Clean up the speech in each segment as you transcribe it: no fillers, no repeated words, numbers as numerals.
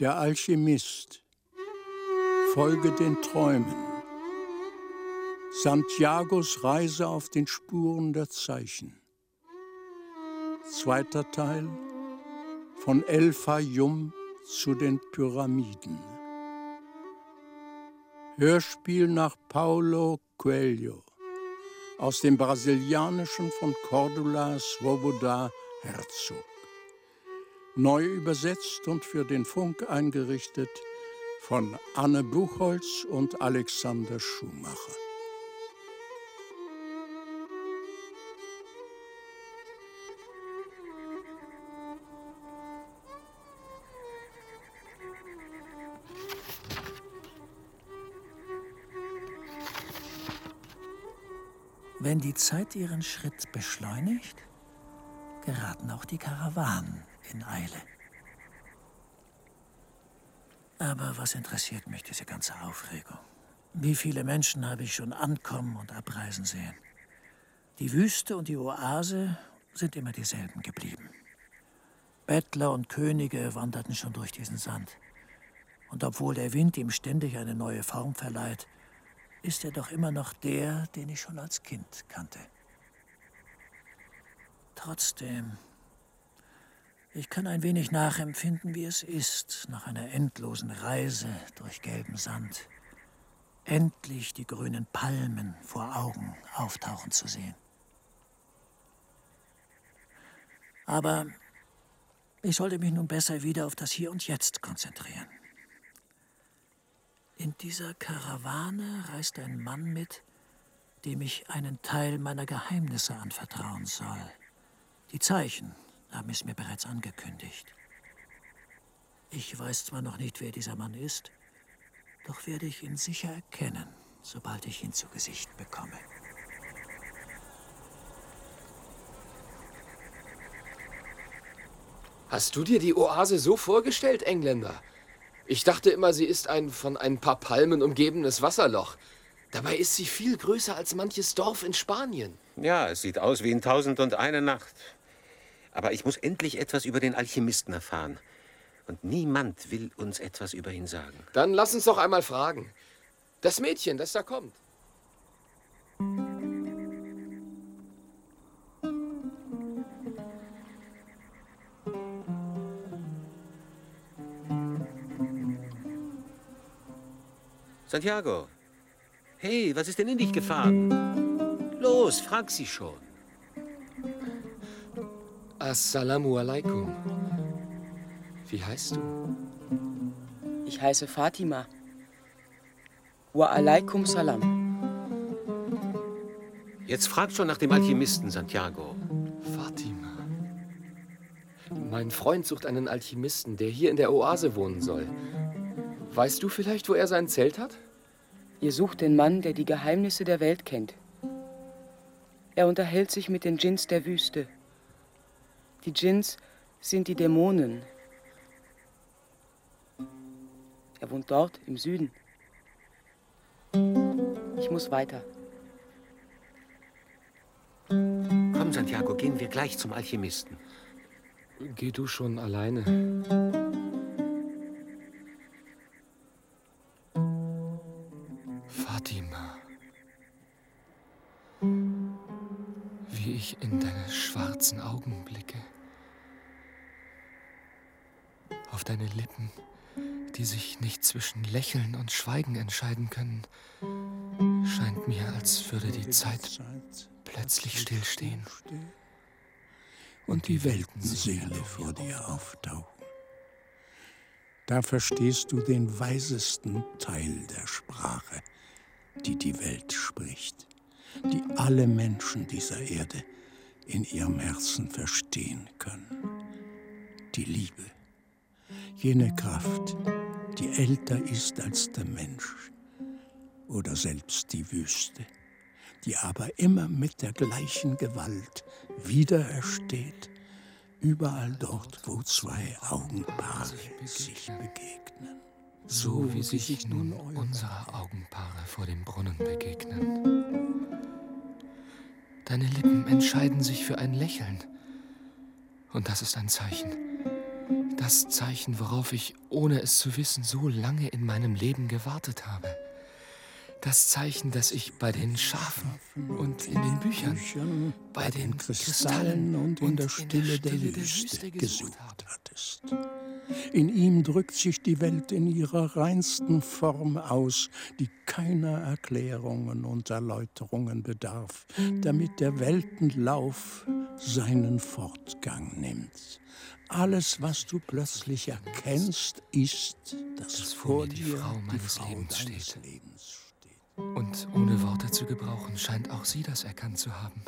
Der Alchemist. Folge den Träumen. Santiagos Reise auf den Spuren der Zeichen. Zweiter Teil. Von El Fayum zu den Pyramiden. Hörspiel nach Paulo Coelho. Aus dem Brasilianischen von Cordula Swoboda Herzog. Neu übersetzt und für den Funk eingerichtet von Anne Buchholz und Alexander Schumacher. Wenn die Zeit ihren Schritt beschleunigt, geraten auch die Karawanen in Eile. Aber was interessiert mich diese ganze Aufregung? Wie viele Menschen habe ich schon ankommen und abreisen sehen? Die Wüste und die Oase sind immer dieselben geblieben. Bettler und Könige wanderten schon durch diesen Sand. Und obwohl der Wind ihm ständig eine neue Form verleiht, ist er doch immer noch der, den ich schon als Kind kannte. Trotzdem, ich kann ein wenig nachempfinden, wie es ist, nach einer endlosen Reise durch gelben Sand, endlich die grünen Palmen vor Augen auftauchen zu sehen. Aber ich sollte mich nun besser wieder auf das Hier und Jetzt konzentrieren. In dieser Karawane reist ein Mann mit, dem ich einen Teil meiner Geheimnisse anvertrauen soll. Die Zeichen haben es mir bereits angekündigt. Ich weiß zwar noch nicht, wer dieser Mann ist, doch werde ich ihn sicher erkennen, sobald ich ihn zu Gesicht bekomme. Hast du dir die Oase so vorgestellt, Engländer? Ich dachte immer, sie ist ein von ein paar Palmen umgebenes Wasserloch. Dabei ist sie viel größer als manches Dorf in Spanien. Ja, es sieht aus wie in 1001 Nacht. Aber ich muss endlich etwas über den Alchemisten erfahren. Und niemand will uns etwas über ihn sagen. Dann lass uns doch einmal fragen. Das Mädchen, das da kommt. Santiago, hey, was ist denn in dich gefahren? Los, frag sie schon. Assalamu alaikum. Wie heißt du? Ich heiße Fatima. Wa alaikum salam. Jetzt frag schon nach dem Alchemisten, Santiago. Fatima. Mein Freund sucht einen Alchemisten, der hier in der Oase wohnen soll. Weißt du vielleicht, wo er sein Zelt hat? Ihr sucht den Mann, der die Geheimnisse der Welt kennt. Er unterhält sich mit den Dschinns der Wüste. Die Dschinns sind die Dämonen. Er wohnt dort, im Süden. Ich muss weiter. Komm, Santiago, gehen wir gleich zum Alchemisten. Geh du schon alleine. Fatima. Wie ich in deine schwarzen Augen blicke. Auf deine Lippen, die sich nicht zwischen Lächeln und Schweigen entscheiden können, scheint mir, als würde die Zeit plötzlich stillstehen und die Weltenseele vor dir auftauchen. Da verstehst du den weisesten Teil der Sprache, die die Welt spricht, die alle Menschen dieser Erde in ihrem Herzen verstehen können. Die Liebe, jene Kraft, die älter ist als der Mensch oder selbst die Wüste, die aber immer mit der gleichen Gewalt wiederersteht, überall dort, wo zwei Augenpaare sich begegnen. So wie sich nun unsere Augenpaare vor dem Brunnen begegnen. Deine Lippen entscheiden sich für ein Lächeln. Und das ist ein Zeichen. Das Zeichen, worauf ich, ohne es zu wissen, so lange in meinem Leben gewartet habe. Das Zeichen, das ich bei den Schafen und in den Büchern, bei den Kristallen und in der Stille der Wüste gesucht hattest. In ihm drückt sich die Welt in ihrer reinsten Form aus, die keiner Erklärungen und Erläuterungen bedarf, damit der Weltenlauf seinen Fortgang nimmt. Alles, was du plötzlich erkennst, ist, dass vor dir die Frau meines Lebens steht. Und ohne Worte zu gebrauchen, scheint auch sie das erkannt zu haben.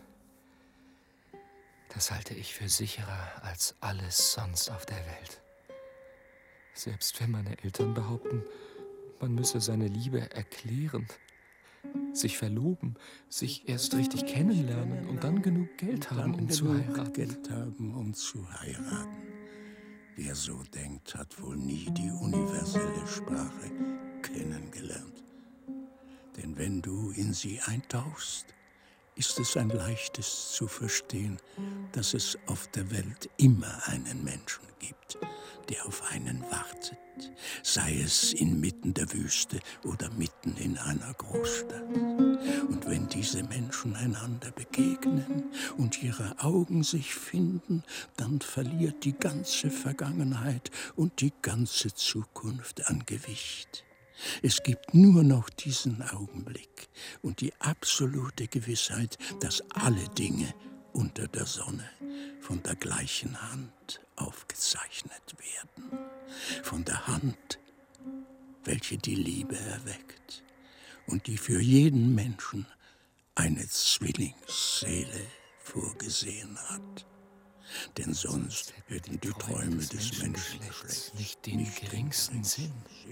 Das halte ich für sicherer als alles sonst auf der Welt. Selbst wenn meine Eltern behaupten, man müsse seine Liebe erklären, sich verloben, sich erst richtig kennenlernen und dann genug Geld haben, um zu heiraten. Wer so denkt, hat wohl nie die universelle Sprache kennengelernt. Denn wenn du in sie eintauchst, ist es ein leichtes zu verstehen, dass es auf der Welt immer einen Menschen gibt, der auf einen wartet, sei es inmitten der Wüste oder mitten in einer Großstadt. Und wenn diese Menschen einander begegnen und ihre Augen sich finden, dann verliert die ganze Vergangenheit und die ganze Zukunft an Gewicht. Es gibt nur noch diesen Augenblick und die absolute Gewissheit, dass alle Dinge unter der Sonne von der gleichen Hand aufgezeichnet werden. Von der Hand, welche die Liebe erweckt und die für jeden Menschen eine Zwillingsseele vorgesehen hat. Denn sonst hätten die Träume des Menschengeschlechts nicht den geringsten Sinn.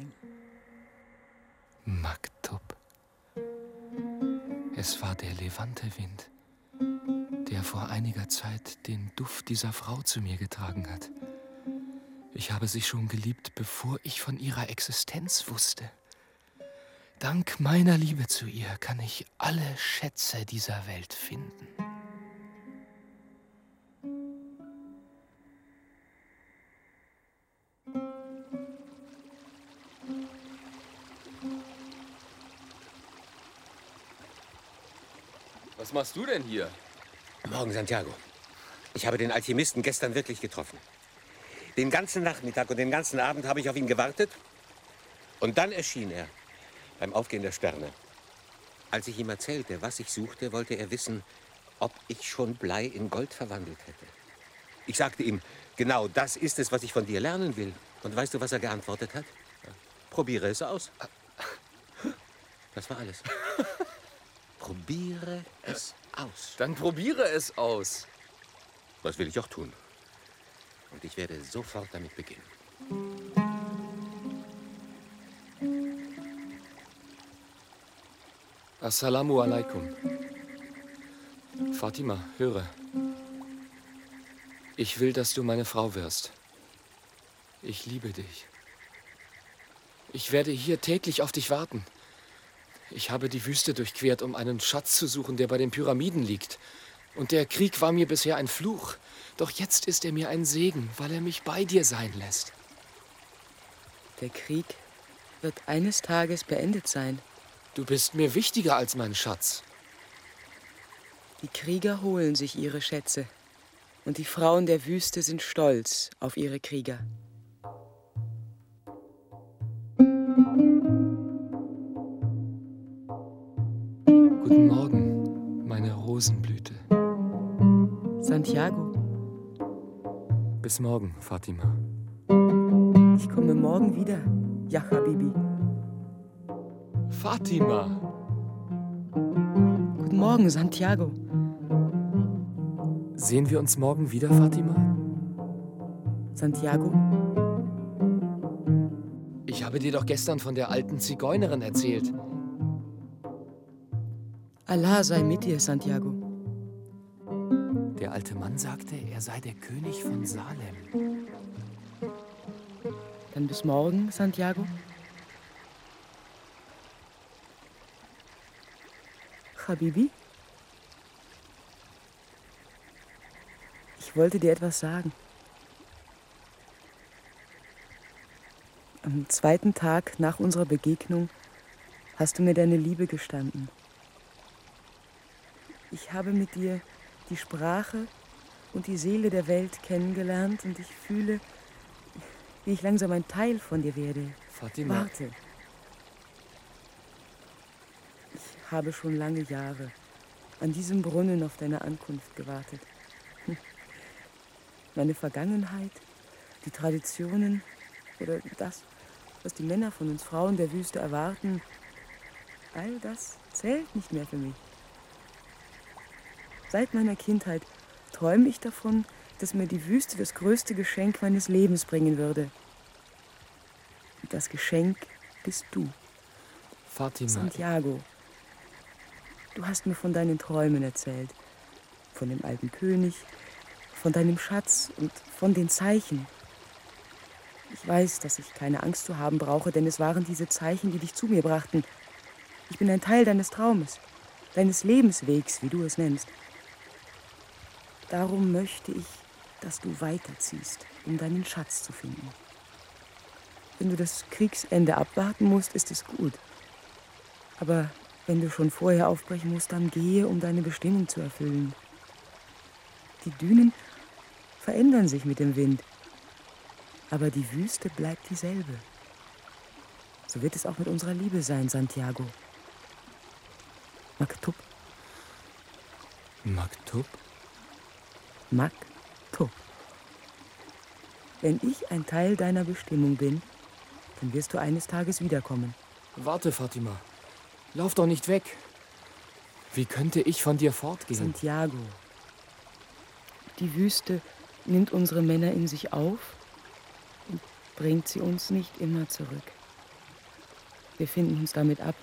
Maktub. Es war der Levante-Wind, der vor einiger Zeit den Duft dieser Frau zu mir getragen hat. Ich habe sie schon geliebt, bevor ich von ihrer Existenz wusste. Dank meiner Liebe zu ihr kann ich alle Schätze dieser Welt finden. Was machst du denn hier? Morgen, Santiago. Ich habe den Alchemisten gestern wirklich getroffen. Den ganzen Nachmittag und den ganzen Abend habe ich auf ihn gewartet. Und dann erschien er beim Aufgehen der Sterne. Als ich ihm erzählte, was ich suchte, wollte er wissen, ob ich schon Blei in Gold verwandelt hätte. Ich sagte ihm, genau das ist es, was ich von dir lernen will. Und weißt du, was er geantwortet hat? Probiere es aus. Das war alles. Probiere es aus. Dann probiere es aus. Das will ich auch tun. Und ich werde sofort damit beginnen. Assalamu alaikum. Fatima, höre. Ich will, dass du meine Frau wirst. Ich liebe dich. Ich werde hier täglich auf dich warten. Ich habe die Wüste durchquert, um einen Schatz zu suchen, der bei den Pyramiden liegt. Und der Krieg war mir bisher ein Fluch. Doch jetzt ist er mir ein Segen, weil er mich bei dir sein lässt. Der Krieg wird eines Tages beendet sein. Du bist mir wichtiger als mein Schatz. Die Krieger holen sich ihre Schätze. Und die Frauen der Wüste sind stolz auf ihre Krieger. Guten Morgen, meine Rosenblüte. Santiago. Bis morgen, Fatima. Ich komme morgen wieder, ja, Habibi. Fatima! Guten Morgen, Santiago. Sehen wir uns morgen wieder, Fatima? Santiago? Ich habe dir doch gestern von der alten Zigeunerin erzählt. Allah sei mit dir, Santiago. Der alte Mann sagte, er sei der König von Salem. Dann bis morgen, Santiago. Habibi? Ich wollte dir etwas sagen. Am 2. Tag nach unserer Begegnung hast du mir deine Liebe gestanden. Ich habe mit dir die Sprache und die Seele der Welt kennengelernt und ich fühle, wie ich langsam ein Teil von dir werde. Fatima. Warte. Ich habe schon lange Jahre an diesem Brunnen auf deine Ankunft gewartet. Meine Vergangenheit, die Traditionen oder das, was die Männer von uns Frauen der Wüste erwarten, all das zählt nicht mehr für mich. Seit meiner Kindheit träume ich davon, dass mir die Wüste das größte Geschenk meines Lebens bringen würde. Und das Geschenk bist du. Fatima. Santiago. Du hast mir von deinen Träumen erzählt. Von dem alten König, von deinem Schatz und von den Zeichen. Ich weiß, dass ich keine Angst zu haben brauche, denn es waren diese Zeichen, die dich zu mir brachten. Ich bin ein Teil deines Traumes, deines Lebenswegs, wie du es nennst. Darum möchte ich, dass du weiterziehst, um deinen Schatz zu finden. Wenn du das Kriegsende abwarten musst, ist es gut. Aber wenn du schon vorher aufbrechen musst, dann gehe, um deine Bestimmung zu erfüllen. Die Dünen verändern sich mit dem Wind, aber die Wüste bleibt dieselbe. So wird es auch mit unserer Liebe sein, Santiago. Maktub. Maktub? Maktub. Wenn ich ein Teil deiner Bestimmung bin, dann wirst du eines Tages wiederkommen. Warte, Fatima. Lauf doch nicht weg. Wie könnte ich von dir fortgehen? Santiago. Die Wüste nimmt unsere Männer in sich auf und bringt sie uns nicht immer zurück. Wir finden uns damit ab.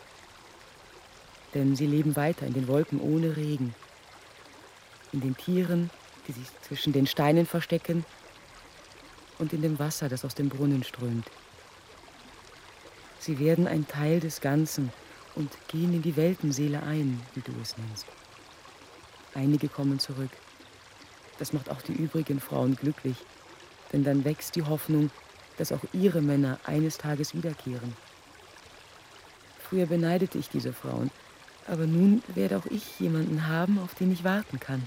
Denn sie leben weiter in den Wolken ohne Regen. In den Tieren, die sich zwischen den Steinen verstecken, und in dem Wasser, das aus dem Brunnen strömt. Sie werden ein Teil des Ganzen und gehen in die Weltenseele ein, wie du es nennst. Einige kommen zurück. Das macht auch die übrigen Frauen glücklich, denn dann wächst die Hoffnung, dass auch ihre Männer eines Tages wiederkehren. Früher beneidete ich diese Frauen, aber nun werde auch ich jemanden haben, auf den ich warten kann.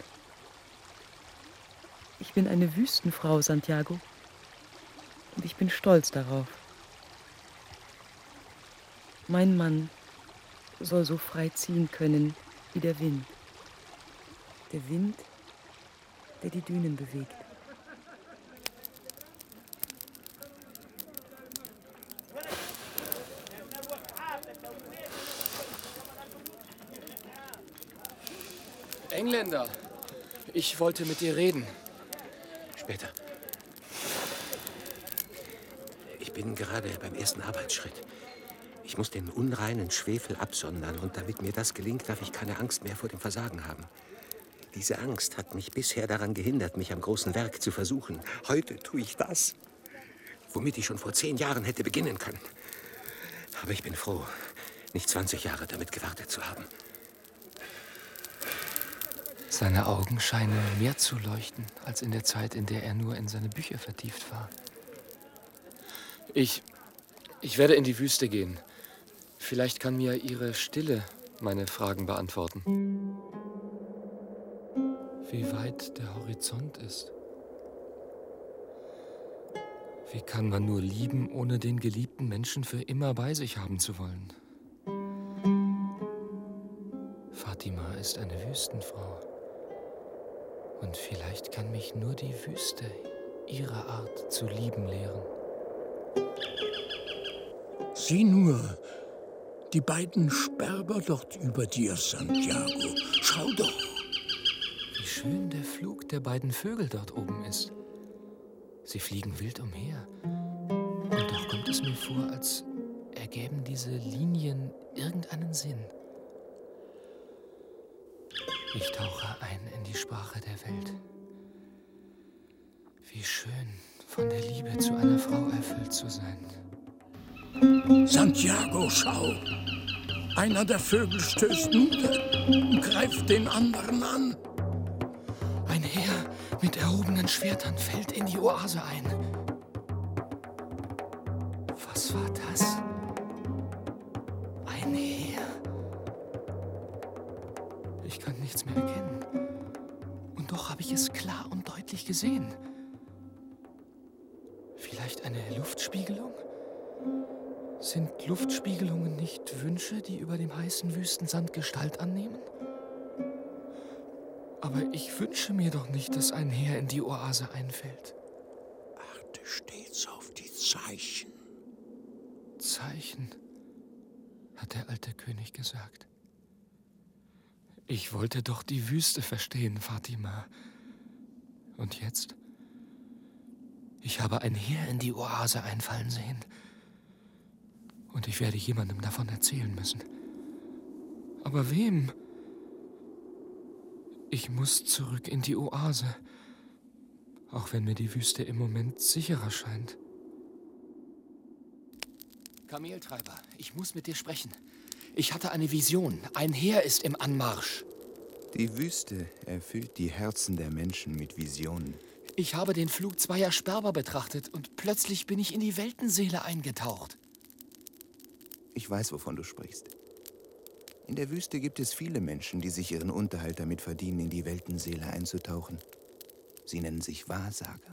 Ich bin eine Wüstenfrau, Santiago, und ich bin stolz darauf. Mein Mann soll so frei ziehen können wie der Wind. Der Wind, der die Dünen bewegt. Engländer, ich wollte mit dir reden. Später. Ich bin gerade beim ersten Arbeitsschritt. Ich muss den unreinen Schwefel absondern und damit mir das gelingt, darf ich keine Angst mehr vor dem Versagen haben. Diese Angst hat mich bisher daran gehindert, mich am großen Werk zu versuchen. Heute tue ich das, womit ich schon vor 10 Jahren hätte beginnen können. Aber ich bin froh, nicht 20 Jahre damit gewartet zu haben. Seine Augen scheinen mehr zu leuchten, als in der Zeit, in der er nur in seine Bücher vertieft war. Ich werde in die Wüste gehen. Vielleicht kann mir Ihre Stille meine Fragen beantworten. Wie weit der Horizont ist. Wie kann man nur lieben, ohne den geliebten Menschen für immer bei sich haben zu wollen? Fatima ist eine Wüstenfrau. Und vielleicht kann mich nur die Wüste ihre Art zu lieben lehren. Sieh nur, die beiden Sperber dort über dir, Santiago. Schau doch. Wie schön der Flug der beiden Vögel dort oben ist. Sie fliegen wild umher. Und doch kommt es mir vor, als ergäben diese Linien irgendeinen Sinn. Ich tauche ein in die Sprache der Welt. Wie schön, von der Liebe zu einer Frau erfüllt zu sein. Santiago, schau. Einer der Vögel stößt nieder und greift den anderen an. Ein Heer mit erhobenen Schwertern fällt in die Oase ein. Was war das? Ein Heer. Ich kann nichts mehr erkennen. Und doch habe ich es klar und deutlich gesehen. Vielleicht eine Luftspiegelung? Sind Luftspiegelungen nicht Wünsche, die über dem heißen Wüstensand Gestalt annehmen? Aber ich wünsche mir doch nicht, dass ein Heer in die Oase einfällt. Achte stets auf die Zeichen. Zeichen, hat der alte König gesagt. Ich wollte doch die Wüste verstehen, Fatima. Und jetzt? Ich habe ein Heer in die Oase einfallen sehen. Und ich werde jemandem davon erzählen müssen. Aber wem? Ich muss zurück in die Oase. Auch wenn mir die Wüste im Moment sicherer scheint. Kameltreiber, ich muss mit dir sprechen. Ich hatte eine Vision. Ein Heer ist im Anmarsch. Die Wüste erfüllt die Herzen der Menschen mit Visionen. Ich habe den Flug zweier Sperber betrachtet und plötzlich bin ich in die Weltenseele eingetaucht. Ich weiß, wovon du sprichst. In der Wüste gibt es viele Menschen, die sich ihren Unterhalt damit verdienen, in die Weltenseele einzutauchen. Sie nennen sich Wahrsager.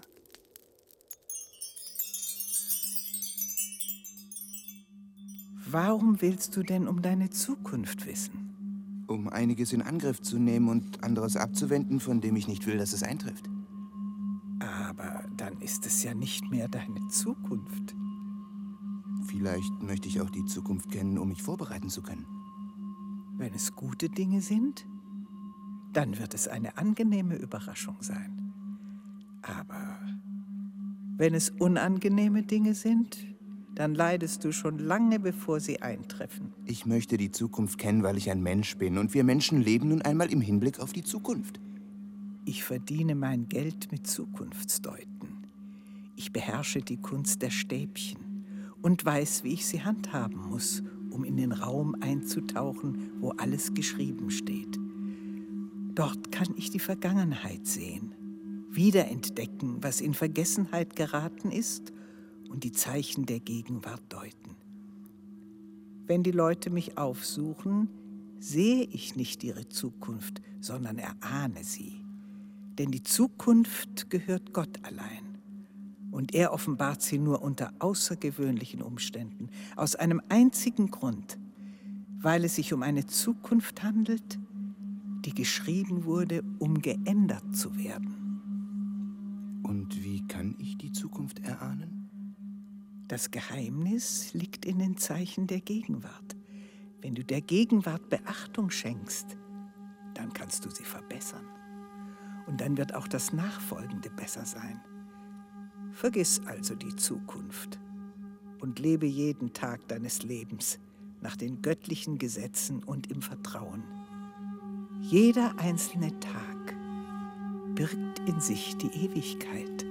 Warum willst du denn um deine Zukunft wissen? Um einiges in Angriff zu nehmen und anderes abzuwenden, von dem ich nicht will, dass es eintrifft. Aber dann ist es ja nicht mehr deine Zukunft. Vielleicht möchte ich auch die Zukunft kennen, um mich vorbereiten zu können. Wenn es gute Dinge sind, dann wird es eine angenehme Überraschung sein. Aber wenn es unangenehme Dinge sind, dann leidest du schon lange, bevor sie eintreffen. Ich möchte die Zukunft kennen, weil ich ein Mensch bin. Und wir Menschen leben nun einmal im Hinblick auf die Zukunft. Ich verdiene mein Geld mit Zukunftsdeuten. Ich beherrsche die Kunst der Stäbchen und weiß, wie ich sie handhaben muss, um in den Raum einzutauchen, wo alles geschrieben steht. Dort kann ich die Vergangenheit sehen, wiederentdecken, was in Vergessenheit geraten ist und die Zeichen der Gegenwart deuten. Wenn die Leute mich aufsuchen, sehe ich nicht ihre Zukunft, sondern erahne sie. Denn die Zukunft gehört Gott allein. Und er offenbart sie nur unter außergewöhnlichen Umständen, aus einem einzigen Grund, weil es sich um eine Zukunft handelt, die geschrieben wurde, um geändert zu werden. Und wie kann ich die Zukunft erahnen? Das Geheimnis liegt in den Zeichen der Gegenwart. Wenn du der Gegenwart Beachtung schenkst, dann kannst du sie verbessern. Und dann wird auch das Nachfolgende besser sein. Vergiss also die Zukunft und lebe jeden Tag deines Lebens nach den göttlichen Gesetzen und im Vertrauen. Jeder einzelne Tag birgt in sich die Ewigkeit.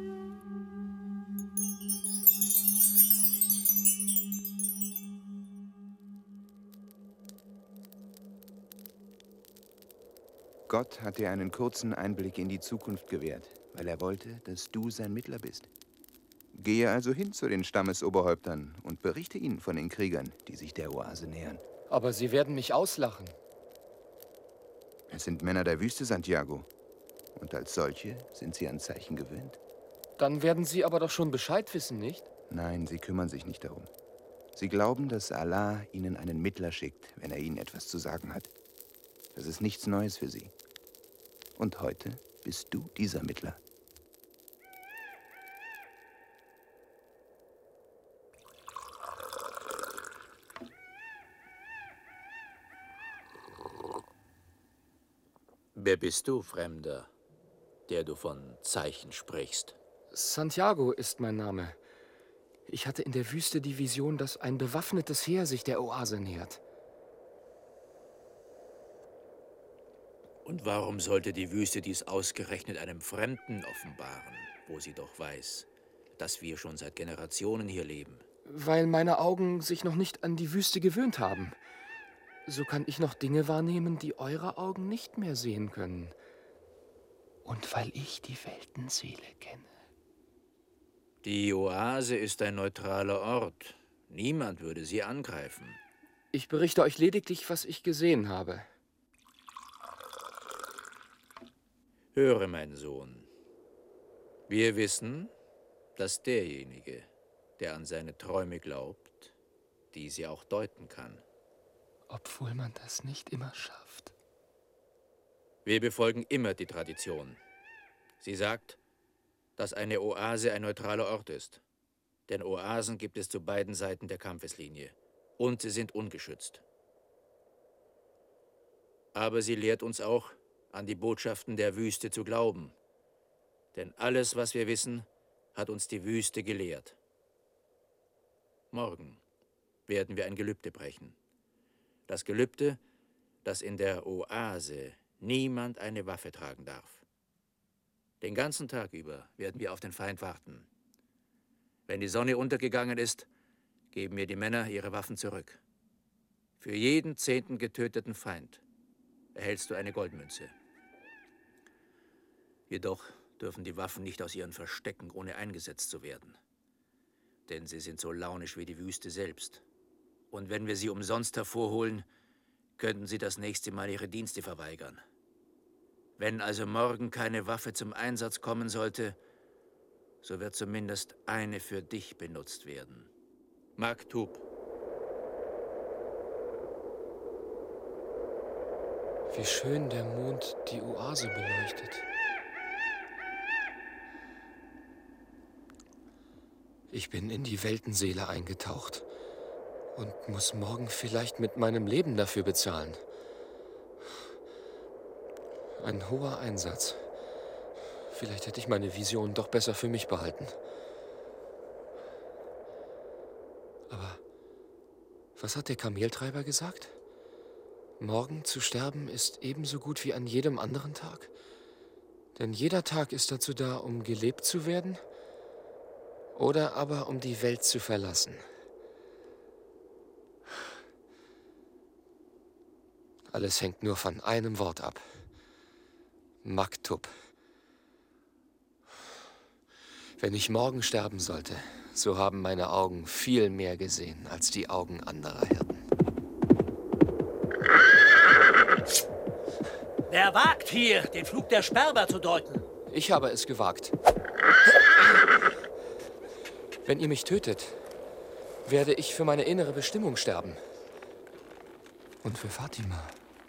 Gott hat dir einen kurzen Einblick in die Zukunft gewährt, weil er wollte, dass du sein Mittler bist. Gehe also hin zu den Stammesoberhäuptern und berichte ihnen von den Kriegern, die sich der Oase nähern. Aber sie werden mich auslachen. Es sind Männer der Wüste, Santiago. Und als solche sind sie an Zeichen gewöhnt. Dann werden sie aber doch schon Bescheid wissen, nicht? Nein, sie kümmern sich nicht darum. Sie glauben, dass Allah ihnen einen Mittler schickt, wenn er ihnen etwas zu sagen hat. Das ist nichts Neues für sie. Und heute bist du dieser Mittler. Wer bist du, Fremder, der du von Zeichen sprichst? Santiago ist mein Name. Ich hatte in der Wüste die Vision, dass ein bewaffnetes Heer sich der Oase nähert. Und warum sollte die Wüste dies ausgerechnet einem Fremden offenbaren, wo sie doch weiß, dass wir schon seit Generationen hier leben? Weil meine Augen sich noch nicht an die Wüste gewöhnt haben. So kann ich noch Dinge wahrnehmen, die eure Augen nicht mehr sehen können. Und weil ich die Weltenseele kenne. Die Oase ist ein neutraler Ort, Niemand würde sie angreifen. Ich berichte euch lediglich, was ich gesehen habe. Höre, mein Sohn. Wir wissen, dass derjenige, der an seine Träume glaubt, diese auch deuten kann. Obwohl man das nicht immer schafft. Wir befolgen immer die Tradition. Sie sagt, dass eine Oase ein neutraler Ort ist. Denn Oasen gibt es zu beiden Seiten der Kampfeslinie. Und sie sind ungeschützt. Aber sie lehrt uns auch, an die Botschaften der Wüste zu glauben. Denn alles, was wir wissen, hat uns die Wüste gelehrt. Morgen werden wir ein Gelübde brechen. Das Gelübde, dass in der Oase niemand eine Waffe tragen darf. Den ganzen Tag über werden wir auf den Feind warten. Wenn die Sonne untergegangen ist, geben mir die Männer ihre Waffen zurück. Für jeden 10. getöteten Feind erhältst du eine Goldmünze. Jedoch dürfen die Waffen nicht aus ihren Verstecken, ohne eingesetzt zu werden. Denn sie sind so launisch wie die Wüste selbst. Und wenn wir sie umsonst hervorholen, könnten sie das nächste Mal ihre Dienste verweigern. Wenn also morgen keine Waffe zum Einsatz kommen sollte, so wird zumindest eine für dich benutzt werden. Maktub. Wie schön der Mond die Oase beleuchtet. Ich bin in die Weltenseele eingetaucht und muss morgen vielleicht mit meinem Leben dafür bezahlen. Ein hoher Einsatz. Vielleicht hätte ich meine Vision doch besser für mich behalten. Aber was hat der Kameltreiber gesagt? Morgen zu sterben ist ebenso gut wie an jedem anderen Tag. Denn jeder Tag ist dazu da, um gelebt zu werden oder aber um die Welt zu verlassen. Alles hängt nur von einem Wort ab. Maktub. Wenn ich morgen sterben sollte, so haben meine Augen viel mehr gesehen als die Augen anderer Hirten. Wer wagt hier, den Flug der Sperber zu deuten? Ich habe es gewagt. Wenn ihr mich tötet, werde ich für meine innere Bestimmung sterben. Und für Fatima.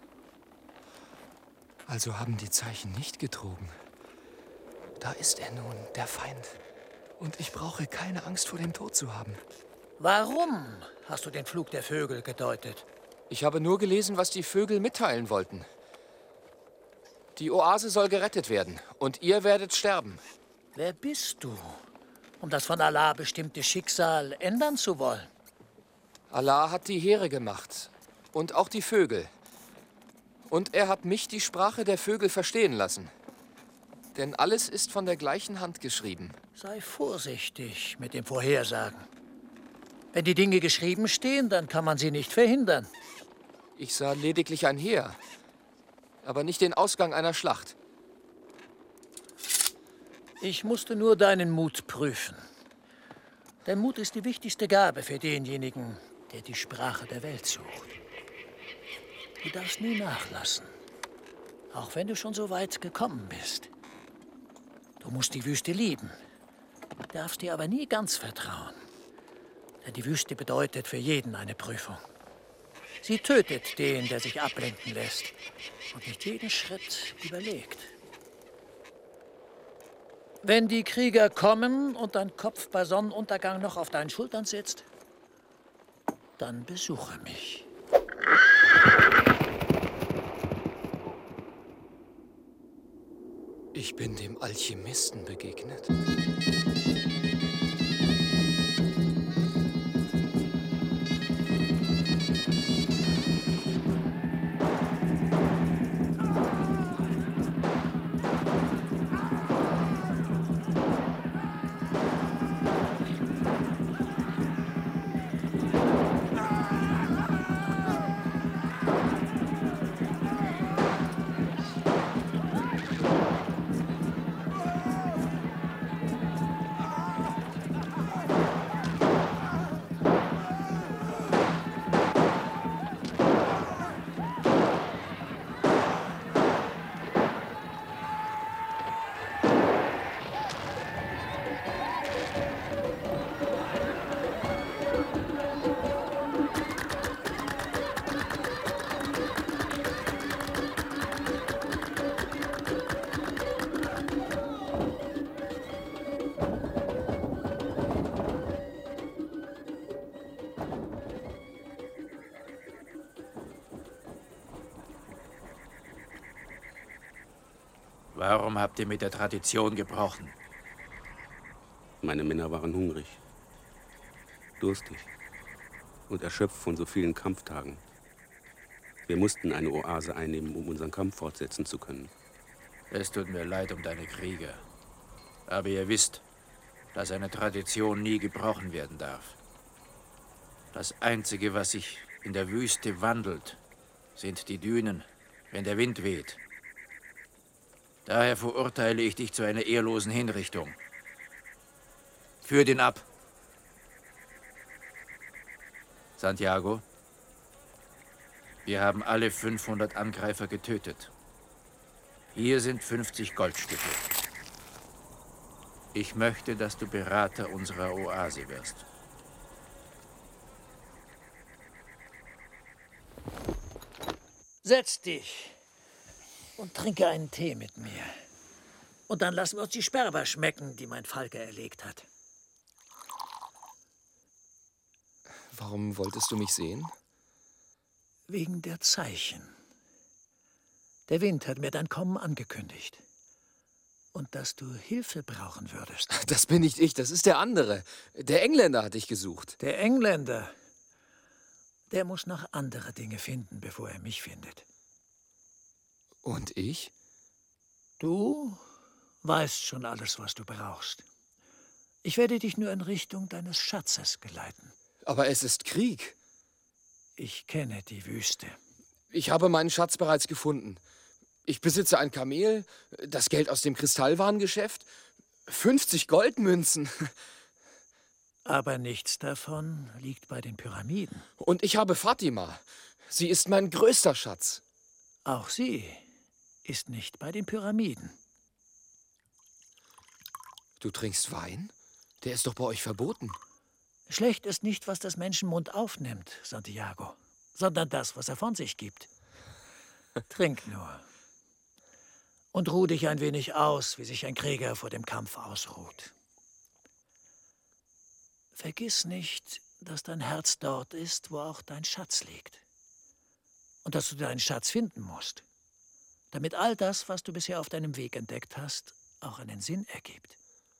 Also haben die Zeichen nicht getrogen. Da ist er nun, der Feind. Und ich brauche keine Angst vor dem Tod zu haben. Warum hast du den Flug der Vögel gedeutet? Ich habe nur gelesen, was die Vögel mitteilen wollten. Die Oase soll gerettet werden und ihr werdet sterben. Wer bist du, um das von Allah bestimmte Schicksal ändern zu wollen? Allah hat die Heere gemacht und auch die Vögel. Und er hat mich die Sprache der Vögel verstehen lassen. Denn alles ist von der gleichen Hand geschrieben. Sei vorsichtig mit dem Vorhersagen. Wenn die Dinge geschrieben stehen, dann kann man sie nicht verhindern. Ich sah lediglich ein Heer, aber nicht den Ausgang einer Schlacht. Ich musste nur deinen Mut prüfen. Der Mut ist die wichtigste Gabe für denjenigen, der die Sprache der Welt sucht. Du darfst nie nachlassen, auch wenn du schon so weit gekommen bist. Du musst die Wüste lieben, darfst dir aber nie ganz vertrauen. Denn die Wüste bedeutet für jeden eine Prüfung. Sie tötet den, der sich ablenken lässt und nicht jeden Schritt überlegt. Wenn die Krieger kommen und dein Kopf bei Sonnenuntergang noch auf deinen Schultern sitzt, dann besuche mich. Ich bin dem Alchemisten begegnet. Warum habt ihr mit der Tradition gebrochen? Meine Männer waren hungrig, durstig und erschöpft von so vielen Kampftagen. Wir mussten eine Oase einnehmen, um unseren Kampf fortsetzen zu können. Es tut mir leid um deine Krieger. Aber ihr wisst, dass eine Tradition nie gebrochen werden darf. Das Einzige, was sich in der Wüste wandelt, sind die Dünen, wenn der Wind weht. Daher verurteile ich dich zu einer ehrlosen Hinrichtung. Führt ihn ab. Santiago, wir haben alle 500 Angreifer getötet. Hier sind 50 Goldstücke. Ich möchte, dass du Berater unserer Oase wirst. Setz dich und trinke einen Tee mit mir. Und dann lassen wir uns die Sperber schmecken, die mein Falke erlegt hat. Warum wolltest du mich sehen? Wegen der Zeichen. Der Wind hat mir dein Kommen angekündigt. Und dass du Hilfe brauchen würdest. Das bin nicht ich, das ist der andere. Der Engländer hat dich gesucht. Der Engländer, der muss noch andere Dinge finden, bevor er mich findet. Und ich? Du weißt schon alles, was du brauchst. Ich werde dich nur in Richtung deines Schatzes geleiten. Aber es ist Krieg. Ich kenne die Wüste. Ich habe meinen Schatz bereits gefunden. Ich besitze ein Kamel, das Geld aus dem Kristallwarengeschäft, 50 Goldmünzen. Aber nichts davon liegt bei den Pyramiden. Und ich habe Fatima. Sie ist mein größter Schatz. Auch sie ist nicht bei den Pyramiden. Du trinkst Wein? Der ist doch bei euch verboten. Schlecht ist nicht, was das Menschenmund aufnimmt, Santiago, sondern das, was er von sich gibt. Trink nur. Und ruh dich ein wenig aus, wie sich ein Krieger vor dem Kampf ausruht. Vergiss nicht, dass dein Herz dort ist, wo auch dein Schatz liegt. Und dass du deinen Schatz finden musst, damit all das, was du bisher auf deinem Weg entdeckt hast, auch einen Sinn ergibt.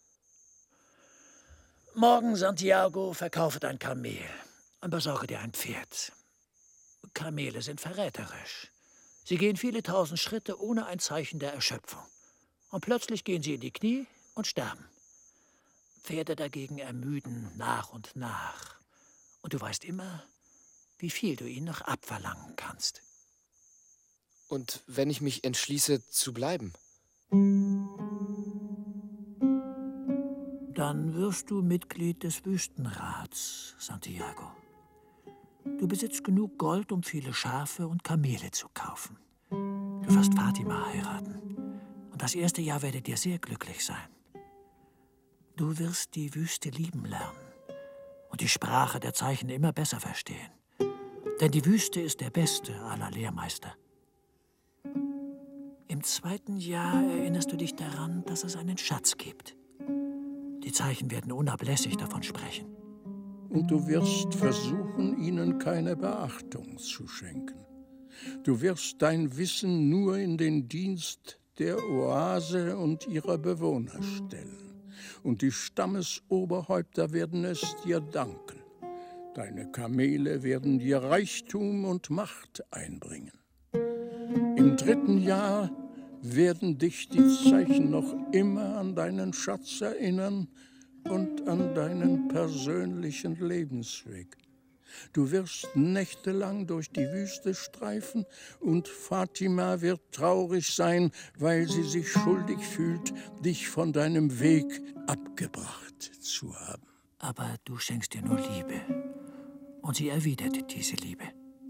Morgen, Santiago, verkaufe dein Kamel und besorge dir ein Pferd. Kamele sind verräterisch. Sie gehen viele tausend Schritte ohne ein Zeichen der Erschöpfung. Und plötzlich gehen sie in die Knie und sterben. Pferde dagegen ermüden nach und nach. Und du weißt immer, wie viel du ihnen noch abverlangen kannst. Und wenn ich mich entschließe, zu bleiben? Dann wirst du Mitglied des Wüstenrats, Santiago. Du besitzt genug Gold, um viele Schafe und Kamele zu kaufen. Du wirst Fatima heiraten. Und das erste Jahr werdet ihr sehr glücklich sein. Du wirst die Wüste lieben lernen und die Sprache der Zeichen immer besser verstehen. Denn die Wüste ist der beste aller Lehrmeister. Im zweiten Jahr erinnerst du dich daran, dass es einen Schatz gibt. Die Zeichen werden unablässig davon sprechen. Und du wirst versuchen, ihnen keine Beachtung zu schenken. Du wirst dein Wissen nur in den Dienst der Oase und ihrer Bewohner stellen. Und die Stammesoberhäupter werden es dir danken. Deine Kamele werden dir Reichtum und Macht einbringen. Im 3. Jahr werden dich die Zeichen noch immer an deinen Schatz erinnern und an deinen persönlichen Lebensweg. Du wirst nächtelang durch die Wüste streifen und Fatima wird traurig sein, weil sie sich schuldig fühlt, dich von deinem Weg abgebracht zu haben. Aber du schenkst ihr nur Liebe und sie erwidert diese Liebe.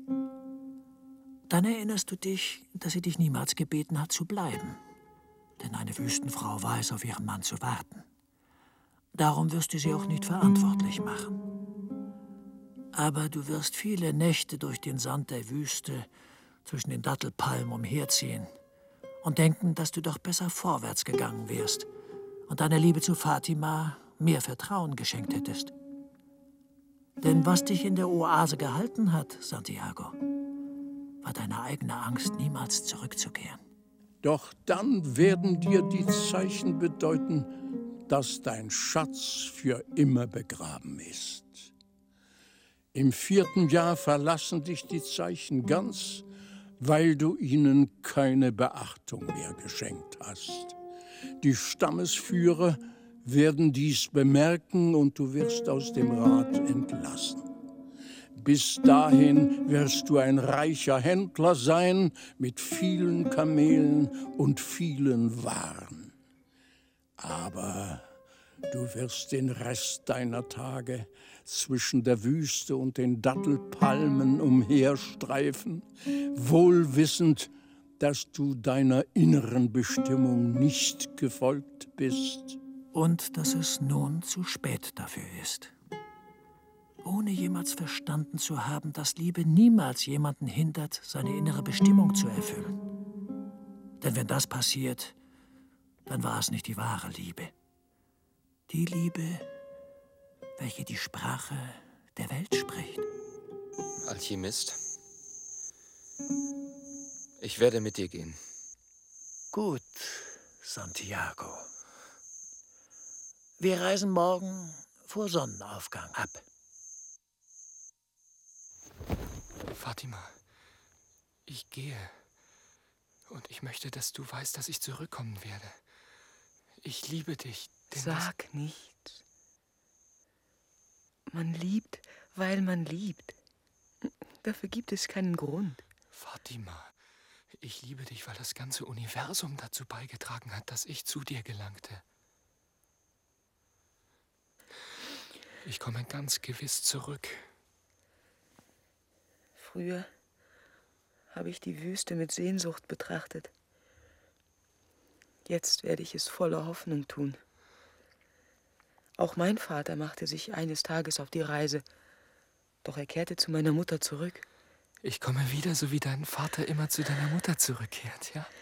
Dann erinnerst du dich, dass sie dich niemals gebeten hat, zu bleiben. Denn eine Wüstenfrau weiß, auf ihren Mann zu warten. Darum wirst du sie auch nicht verantwortlich machen. Aber du wirst viele Nächte durch den Sand der Wüste zwischen den Dattelpalmen umherziehen und denken, dass du doch besser vorwärts gegangen wärst und deiner Liebe zu Fatima mehr Vertrauen geschenkt hättest. Denn was dich in der Oase gehalten hat, Santiago, war deine eigene Angst, niemals zurückzukehren. Doch dann werden dir die Zeichen bedeuten, dass dein Schatz für immer begraben ist. Im 4. Jahr verlassen dich die Zeichen ganz, weil du ihnen keine Beachtung mehr geschenkt hast. Die Stammesführer werden dies bemerken und du wirst aus dem Rat entlassen. Bis dahin wirst du ein reicher Händler sein mit vielen Kamelen und vielen Waren. Aber du wirst den Rest deiner Tage zwischen der Wüste und den Dattelpalmen umherstreifen, wohl wissend, dass du deiner inneren Bestimmung nicht gefolgt bist. Und dass es nun zu spät dafür ist. Ohne jemals verstanden zu haben, dass Liebe niemals jemanden hindert, seine innere Bestimmung zu erfüllen. Denn wenn das passiert, dann war es nicht die wahre Liebe. Die Liebe, welche die Sprache der Welt spricht. Alchemist, ich werde mit dir gehen. Gut, Santiago. Wir reisen morgen vor Sonnenaufgang ab. Fatima, ich gehe. Und ich möchte, dass du weißt, dass ich zurückkommen werde. Ich liebe dich. Sag nicht. Man liebt, weil man liebt. Dafür gibt es keinen Grund. Fatima, ich liebe dich, weil das ganze Universum dazu beigetragen hat, dass ich zu dir gelangte. Ich komme ganz gewiss zurück. Früher habe ich die Wüste mit Sehnsucht betrachtet. Jetzt werde ich es voller Hoffnung tun. Auch mein Vater machte sich eines Tages auf die Reise, doch er kehrte zu meiner Mutter zurück. Ich komme wieder, so wie dein Vater immer zu deiner Mutter zurückkehrt, ja?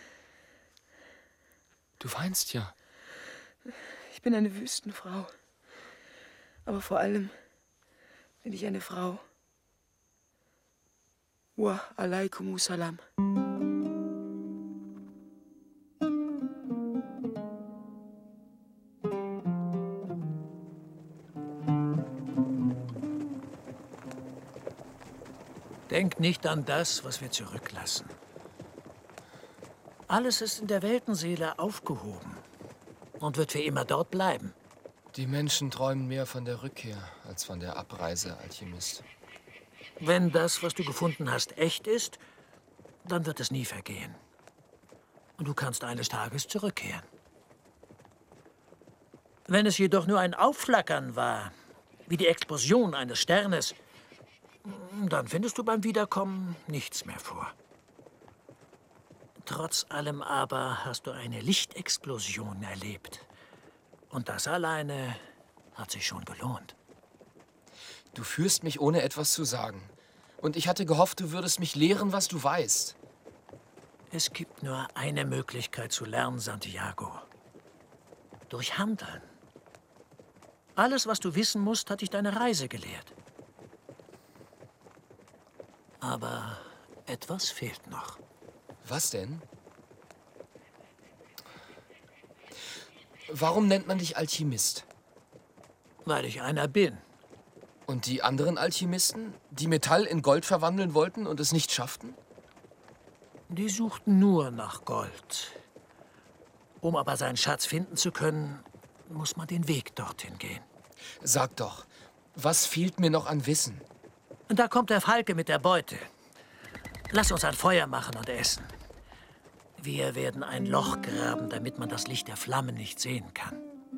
Du weinst ja. Ich bin eine Wüstenfrau. Aber vor allem bin ich eine Frau. Wa alaikum salam. Denk nicht an das, was wir zurücklassen. Alles ist in der Weltenseele aufgehoben und wird für immer dort bleiben. Die Menschen träumen mehr von der Rückkehr als von der Abreise, Alchemist. Wenn das, was du gefunden hast, echt ist, dann wird es nie vergehen. Und du kannst eines Tages zurückkehren. Wenn es jedoch nur ein Aufflackern war, wie die Explosion eines Sternes, dann findest du beim Wiederkommen nichts mehr vor. Trotz allem aber hast du eine Lichtexplosion erlebt. Und das alleine hat sich schon gelohnt. Du führst mich, ohne etwas zu sagen. Und ich hatte gehofft, du würdest mich lehren, was du weißt. Es gibt nur eine Möglichkeit zu lernen, Santiago. Durch Handeln. Alles, was du wissen musst, hat dich deine Reise gelehrt. Aber etwas fehlt noch. Was denn? Warum nennt man dich Alchemist? Weil ich einer bin. Und die anderen Alchemisten, die Metall in Gold verwandeln wollten und es nicht schafften? Die suchten nur nach Gold. Um aber seinen Schatz finden zu können, muss man den Weg dorthin gehen. Sag doch, was fehlt mir noch an Wissen? Und da kommt der Falke mit der Beute. Lass uns ein Feuer machen und essen. Wir werden ein Loch graben, damit man das Licht der Flammen nicht sehen kann.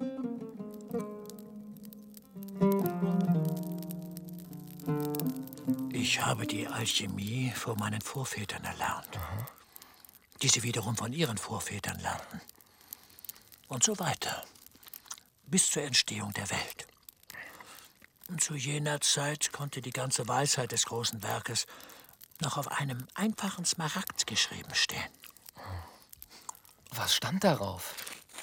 Ich habe die Alchemie von meinen Vorvätern erlernt, die sie wiederum von ihren Vorvätern lernten. Und so weiter, bis zur Entstehung der Welt. Und zu jener Zeit konnte die ganze Weisheit des großen Werkes noch auf einem einfachen Smaragd geschrieben stehen. Was stand darauf?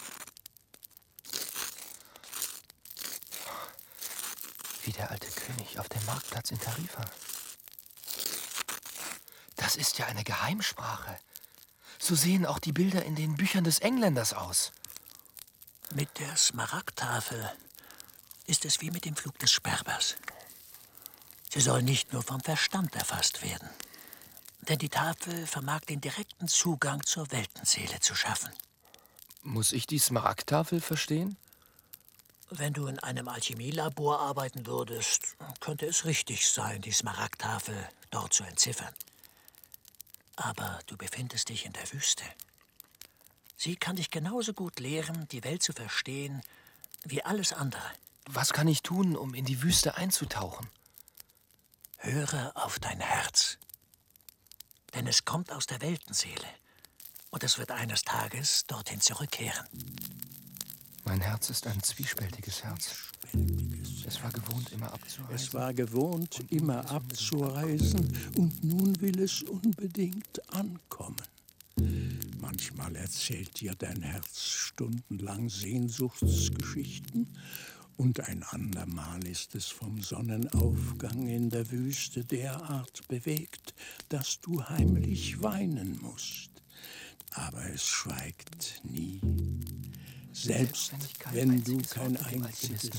Wie der alte König auf dem Marktplatz in Tarifa. Das ist ja eine Geheimsprache. So sehen auch die Bilder in den Büchern des Engländers aus. Mit der Smaragdtafel ist es wie mit dem Flug des Sperbers. Sie soll nicht nur vom Verstand erfasst werden, denn die Tafel vermag den direkten Zugang zur Weltenseele zu schaffen. Muss ich die Smaragdtafel verstehen? Wenn du in einem Alchemielabor arbeiten würdest, könnte es richtig sein, die Smaragdtafel dort zu entziffern. Aber du befindest dich in der Wüste. Sie kann dich genauso gut lehren, die Welt zu verstehen, wie alles andere. Was kann ich tun, um in die Wüste einzutauchen? Höre auf dein Herz. Denn es kommt aus der Weltenseele. Und es wird eines Tages dorthin zurückkehren. Mein Herz ist ein zwiespältiges Herz. Es war gewohnt, immer abzureisen. Es war gewohnt, immer abzureisen, und nun will es unbedingt ankommen. Manchmal erzählt dir dein Herz stundenlang Sehnsuchtsgeschichten, und ein andermal ist es vom Sonnenaufgang in der Wüste derart bewegt, dass du heimlich weinen musst. Aber es schweigt nie. Selbst wenn du kein einziges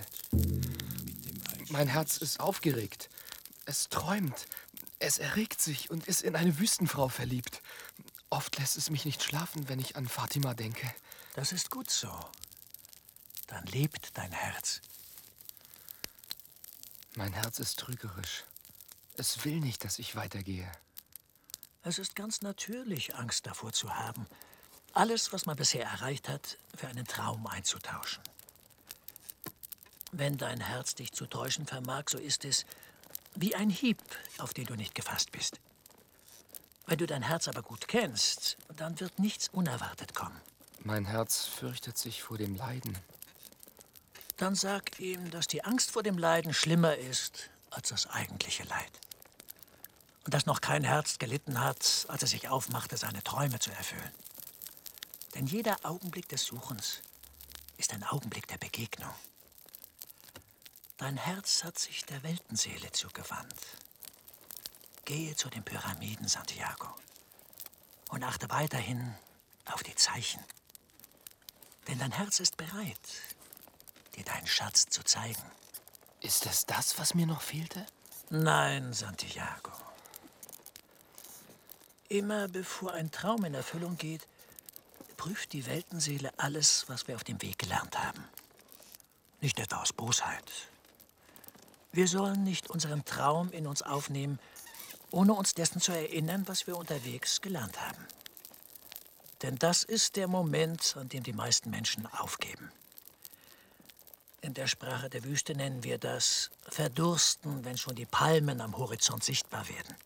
Wort. Mein Herz ist aufgeregt. Es träumt. Es erregt sich und ist in eine Wüstenfrau verliebt. Oft lässt es mich nicht schlafen, wenn ich an Fatima denke. Das ist gut so. Dann lebt dein Herz. Mein Herz ist trügerisch. Es will nicht, dass ich weitergehe. Es ist ganz natürlich, Angst davor zu haben, alles, was man bisher erreicht hat, für einen Traum einzutauschen. Wenn dein Herz dich zu täuschen vermag, so ist es wie ein Hieb, auf den du nicht gefasst bist. Wenn du dein Herz aber gut kennst, dann wird nichts unerwartet kommen. Mein Herz fürchtet sich vor dem Leiden. Dann sag ihm, dass die Angst vor dem Leiden schlimmer ist als das eigentliche Leid. Und dass noch kein Herz gelitten hat, als er sich aufmachte, seine Träume zu erfüllen. Denn jeder Augenblick des Suchens ist ein Augenblick der Begegnung. Dein Herz hat sich der Weltenseele zugewandt. Gehe zu den Pyramiden, Santiago, und achte weiterhin auf die Zeichen. Denn dein Herz ist bereit, dir deinen Schatz zu zeigen. Ist es das, was mir noch fehlte? Nein, Santiago. Immer bevor ein Traum in Erfüllung geht, prüft die Weltenseele alles, was wir auf dem Weg gelernt haben. Nicht etwa aus Bosheit. Wir sollen nicht unseren Traum in uns aufnehmen, ohne uns dessen zu erinnern, was wir unterwegs gelernt haben. Denn das ist der Moment, an dem die meisten Menschen aufgeben. In der Sprache der Wüste nennen wir das Verdursten, wenn schon die Palmen am Horizont sichtbar werden.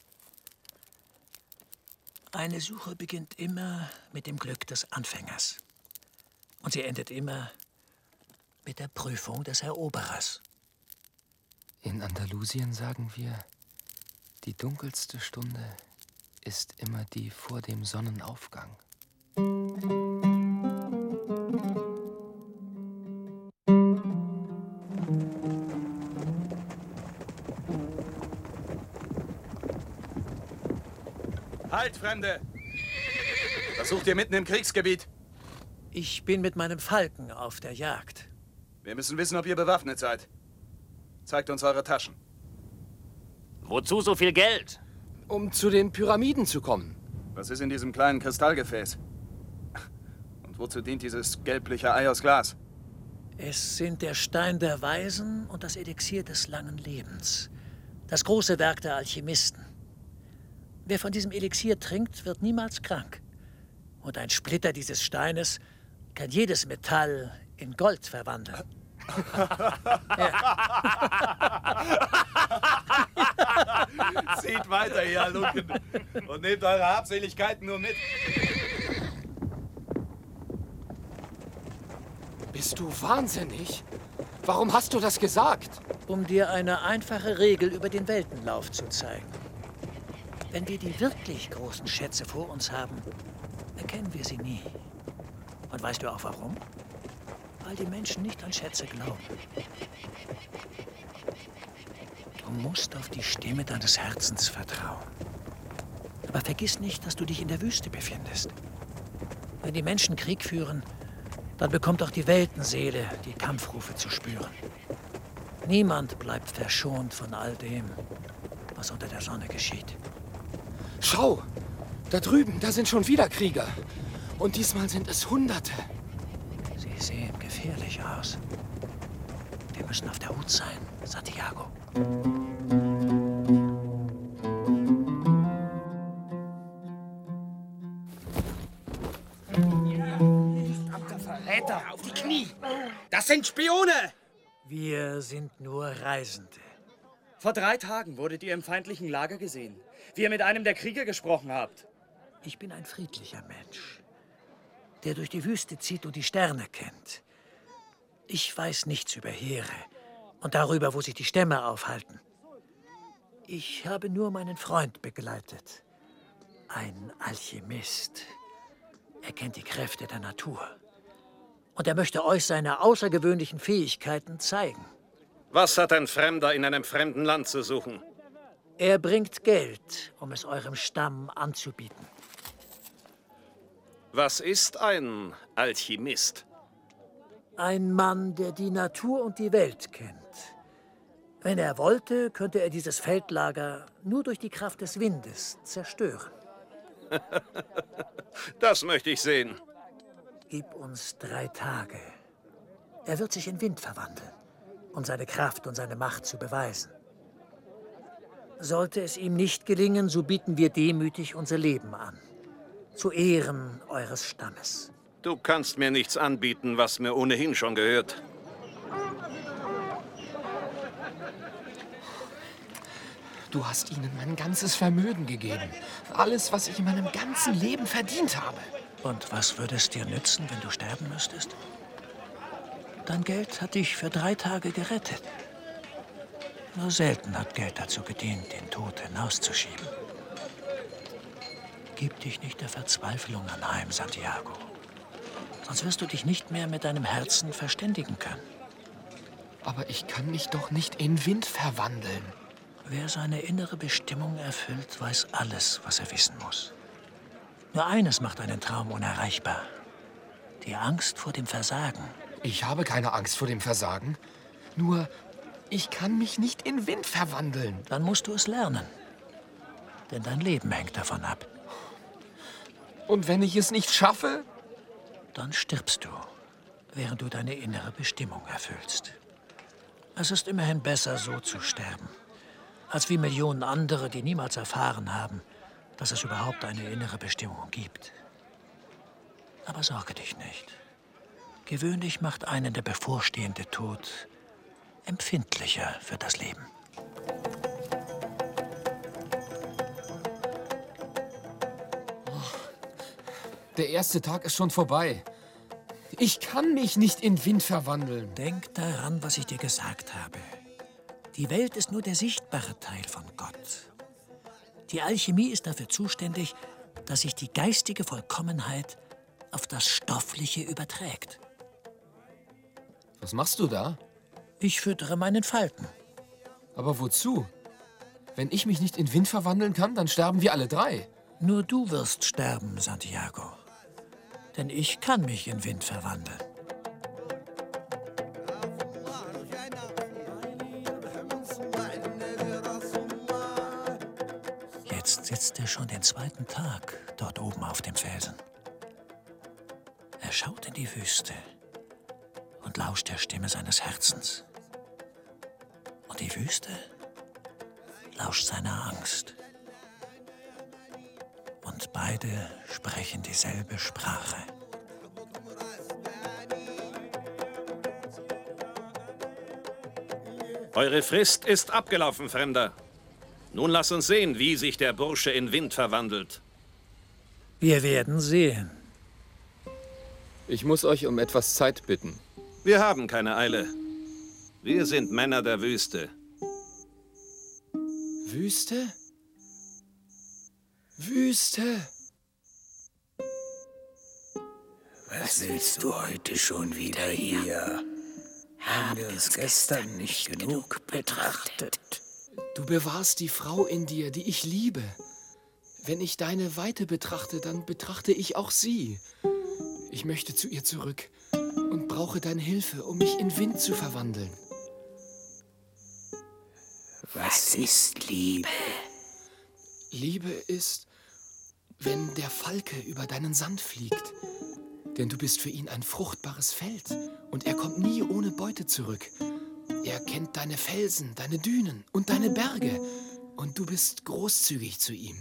Eine Suche beginnt immer mit dem Glück des Anfängers. Und sie endet immer mit der Prüfung des Eroberers. In Andalusien sagen wir, die dunkelste Stunde ist immer die vor dem Sonnenaufgang. Halt, Fremde! Was sucht ihr mitten im Kriegsgebiet? Ich bin mit meinem Falken auf der Jagd. Wir müssen wissen, ob ihr bewaffnet seid. Zeigt uns eure Taschen. Wozu so viel Geld? Um zu den Pyramiden zu kommen. Was ist in diesem kleinen Kristallgefäß? Und wozu dient dieses gelbliche Ei aus Glas? Es sind der Stein der Weisen und das Elixier des langen Lebens. Das große Werk der Alchemisten. Wer von diesem Elixier trinkt, wird niemals krank. Und ein Splitter dieses Steines kann jedes Metall in Gold verwandeln. Zieht weiter, ihr Halunken, und nehmt eure Habseligkeiten nur mit. Bist du wahnsinnig? Warum hast du das gesagt? Um dir eine einfache Regel über den Weltenlauf zu zeigen. Wenn wir die wirklich großen Schätze vor uns haben, erkennen wir sie nie. Und weißt du auch warum? Weil die Menschen nicht an Schätze glauben. Du musst auf die Stimme deines Herzens vertrauen. Aber vergiss nicht, dass du dich in der Wüste befindest. Wenn die Menschen Krieg führen, dann bekommt auch die Weltenseele die Kampfrufe zu spüren. Niemand bleibt verschont von all dem, was unter der Sonne geschieht. Schau! Da drüben, da sind schon wieder Krieger. Und diesmal sind es Hunderte. Sie sehen gefährlich aus. Wir müssen auf der Hut sein, Santiago. Verräter, auf die Knie! Das sind Spione! Wir sind nur Reisende. Vor 3 Tagen wurdet ihr im feindlichen Lager gesehen, wie ihr mit einem der Krieger gesprochen habt. Ich bin ein friedlicher Mensch, der durch die Wüste zieht und die Sterne kennt. Ich weiß nichts über Heere und darüber, wo sich die Stämme aufhalten. Ich habe nur meinen Freund begleitet. Ein Alchemist. Er kennt die Kräfte der Natur. Und er möchte euch seine außergewöhnlichen Fähigkeiten zeigen. Was hat ein Fremder in einem fremden Land zu suchen? Er bringt Geld, um es eurem Stamm anzubieten. Was ist ein Alchemist? Ein Mann, der die Natur und die Welt kennt. Wenn er wollte, könnte er dieses Feldlager nur durch die Kraft des Windes zerstören. Das möchte ich sehen. Gib uns 3 Tage. Er wird sich in Wind verwandeln, um seine Kraft und seine Macht zu beweisen. Sollte es ihm nicht gelingen, so bieten wir demütig unser Leben an. Zu Ehren eures Stammes. Du kannst mir nichts anbieten, was mir ohnehin schon gehört. Du hast ihnen mein ganzes Vermögen gegeben. Alles, was ich in meinem ganzen Leben verdient habe. Und was würde es dir nützen, wenn du sterben müsstest? Dein Geld hat dich für 3 Tage gerettet. Nur selten hat Geld dazu gedient, den Tod hinauszuschieben. Gib dich nicht der Verzweiflung anheim, Santiago. Sonst wirst du dich nicht mehr mit deinem Herzen verständigen können. Aber ich kann mich doch nicht in Wind verwandeln. Wer seine innere Bestimmung erfüllt, weiß alles, was er wissen muss. Nur eines macht einen Traum unerreichbar. Die Angst vor dem Versagen. Ich habe keine Angst vor dem Versagen. Nur, ich kann mich nicht in Wind verwandeln. Dann musst du es lernen. Denn dein Leben hängt davon ab. Und wenn ich es nicht schaffe? Dann stirbst du, während du deine innere Bestimmung erfüllst. Es ist immerhin besser, so zu sterben, als wie Millionen andere, die niemals erfahren haben, dass es überhaupt eine innere Bestimmung gibt. Aber sorge dich nicht. Gewöhnlich macht einen der bevorstehende Tod empfindlicher für das Leben. Der erste Tag ist schon vorbei. Ich kann mich nicht in Wind verwandeln. Denk daran, was ich dir gesagt habe. Die Welt ist nur der sichtbare Teil von Gott. Die Alchemie ist dafür zuständig, dass sich die geistige Vollkommenheit auf das Stoffliche überträgt. Was machst du da? Ich füttere meinen Falken. Aber wozu? Wenn ich mich nicht in Wind verwandeln kann, dann sterben wir alle 3. Nur du wirst sterben, Santiago. Denn ich kann mich in Wind verwandeln. Jetzt sitzt er schon den 2. Tag dort oben auf dem Felsen. Er schaut in die Wüste und lauscht der Stimme seines Herzens. Und die Wüste lauscht seiner Angst. Und beide sprechen dieselbe Sprache. Eure Frist ist abgelaufen, Fremder. Nun lass uns sehen, wie sich der Bursche in Wind verwandelt. Wir werden sehen. Ich muss euch um etwas Zeit bitten. Wir haben keine Eile. Wir sind Männer der Wüste. Wüste? Wüste! Was willst du heute schon wieder hier? Haben wir uns gestern nicht genug betrachtet? Du bewahrst die Frau in dir, die ich liebe. Wenn ich deine Weite betrachte, dann betrachte ich auch sie. Ich möchte zu ihr zurück und brauche deine Hilfe, um mich in Wind zu verwandeln. Was ist Liebe? Liebe ist, wenn der Falke über deinen Sand fliegt. Denn du bist für ihn ein fruchtbares Feld und er kommt nie ohne Beute zurück. Er kennt deine Felsen, deine Dünen und deine Berge und du bist großzügig zu ihm.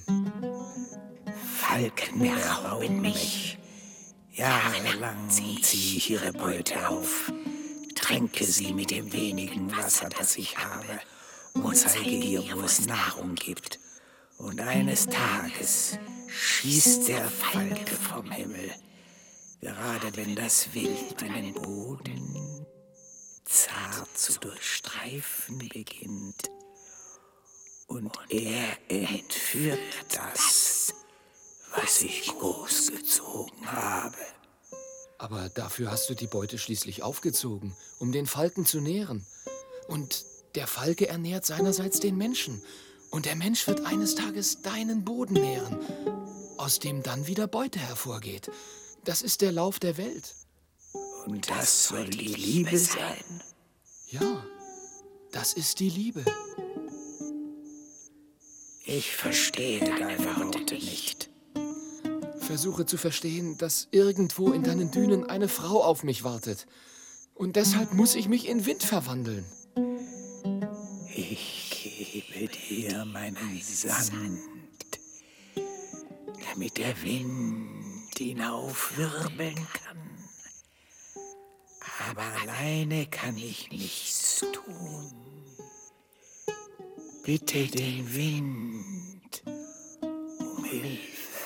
Falken rauben mich. Jahrelang ziehe ich ihre Beute auf, tränke sie mit dem wenigen Wasser, das ich habe, und zeige ihr, wo es Nahrung gibt. Und eines Tages schießt der Falke vom Himmel, gerade wenn das Wild meinen Boden zart zu durchstreifen beginnt. Und er entführt das, was ich großgezogen habe. Aber dafür hast du die Beute schließlich aufgezogen, um den Falken zu nähren. Und der Falke ernährt seinerseits den Menschen. Und der Mensch wird eines Tages deinen Boden nähren, aus dem dann wieder Beute hervorgeht. Das ist der Lauf der Welt. Und das soll die Liebe sein? Ja, das ist die Liebe. Ich verstehe deine Worte nicht. Versuche zu verstehen, dass irgendwo in deinen Dünen eine Frau auf mich wartet. Und deshalb muss ich mich in Wind verwandeln. Ich gebe dir meinen Sand, damit der Wind ihn aufwirbeln kann. Aber alleine kann ich nichts tun. Bitte den Wind um Hilfe.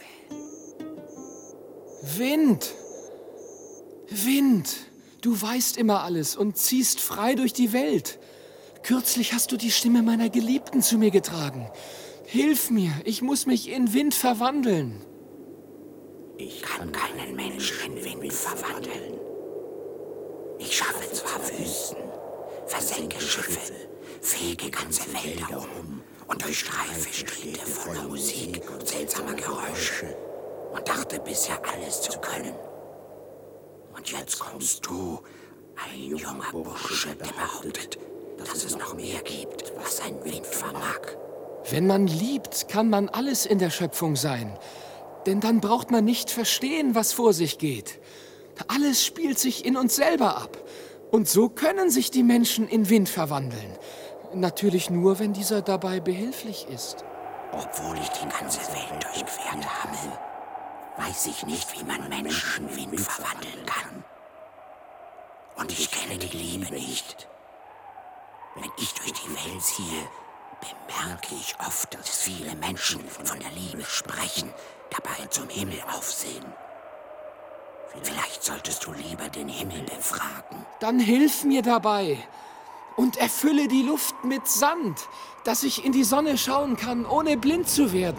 Wind! Wind! Du weißt immer alles und ziehst frei durch die Welt. Kürzlich hast du die Stimme meiner Geliebten zu mir getragen. Hilf mir, ich muss mich in Wind verwandeln. Ich kann keinen Menschen in Wind verwandeln. Ich schaffe zwar Wüsten, versenke Schiffe, fege ganze Wälder um und durchstreife Städte voller Musik und seltsamer Geräusche und dachte bisher alles zu können. Und jetzt kommst du, ein junger Bursche, der behauptet, dass es noch mehr gibt, was ein Wind vermag. Wenn man liebt, kann man alles in der Schöpfung sein. Denn dann braucht man nicht verstehen, was vor sich geht. Alles spielt sich in uns selber ab. Und so können sich die Menschen in Wind verwandeln. Natürlich nur, wenn dieser dabei behilflich ist. Obwohl ich die ganze Welt durchquert habe, weiß ich nicht, wie man Menschen in Wind verwandeln kann. Und ich kenne die Liebe nicht. Wenn ich durch die Welt ziehe, bemerke ich oft, dass viele Menschen von der Liebe sprechen, dabei zum Himmel aufsehen. Vielleicht solltest du lieber den Himmel befragen. Dann hilf mir dabei und erfülle die Luft mit Sand, dass ich in die Sonne schauen kann, ohne blind zu werden.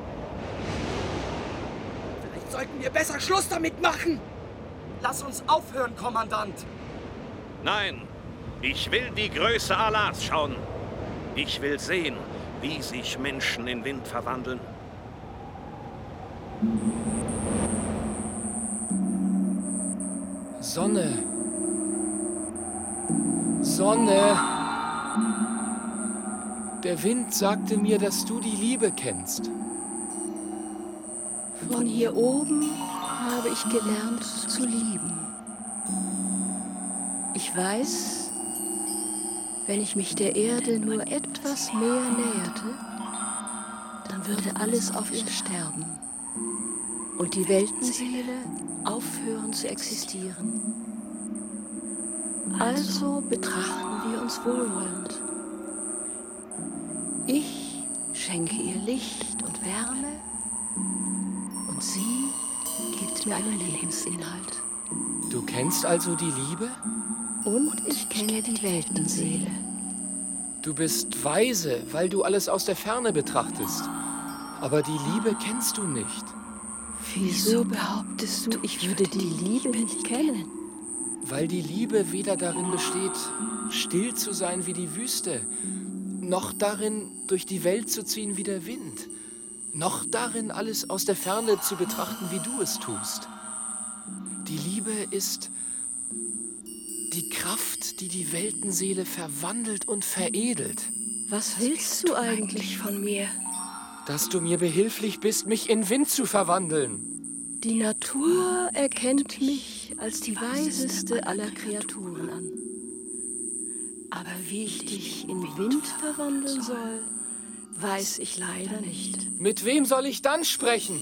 Vielleicht sollten wir besser Schluss damit machen. Lass uns aufhören, Kommandant. Nein, ich will die Größe Allahs schauen. Ich will sehen, wie sich Menschen in Wind verwandeln. Sonne. Sonne. Der Wind sagte mir, dass du die Liebe kennst. Von hier oben habe ich gelernt zu lieben. Ich weiß, wenn ich mich der Erde nur etwas mehr näherte, dann würde alles auf ihr sterben und die Weltenseele aufhören zu existieren. Also betrachten wir uns wohlwollend. Ich schenke ihr Licht und Wärme und sie gibt mir einen Lebensinhalt. Du kennst also die Liebe? Und ich kenne die Weltenseele. Du bist weise, weil du alles aus der Ferne betrachtest. Aber die Liebe kennst du nicht. Wieso behauptest du, ich würde die Liebe nicht kennen? Weil die Liebe weder darin besteht, still zu sein wie die Wüste, noch darin, durch die Welt zu ziehen wie der Wind. noch darin, alles aus der Ferne zu betrachten, wie du es tust. Die Liebe ist die Kraft, die die Weltenseele verwandelt und veredelt. Was willst du eigentlich von mir? Dass du mir behilflich bist, mich in Wind zu verwandeln. Die Natur erkennt mich als die weiseste aller Kreaturen an. Aber wie ich dich in Wind verwandeln soll, weiß ich leider nicht. Mit wem soll ich dann sprechen?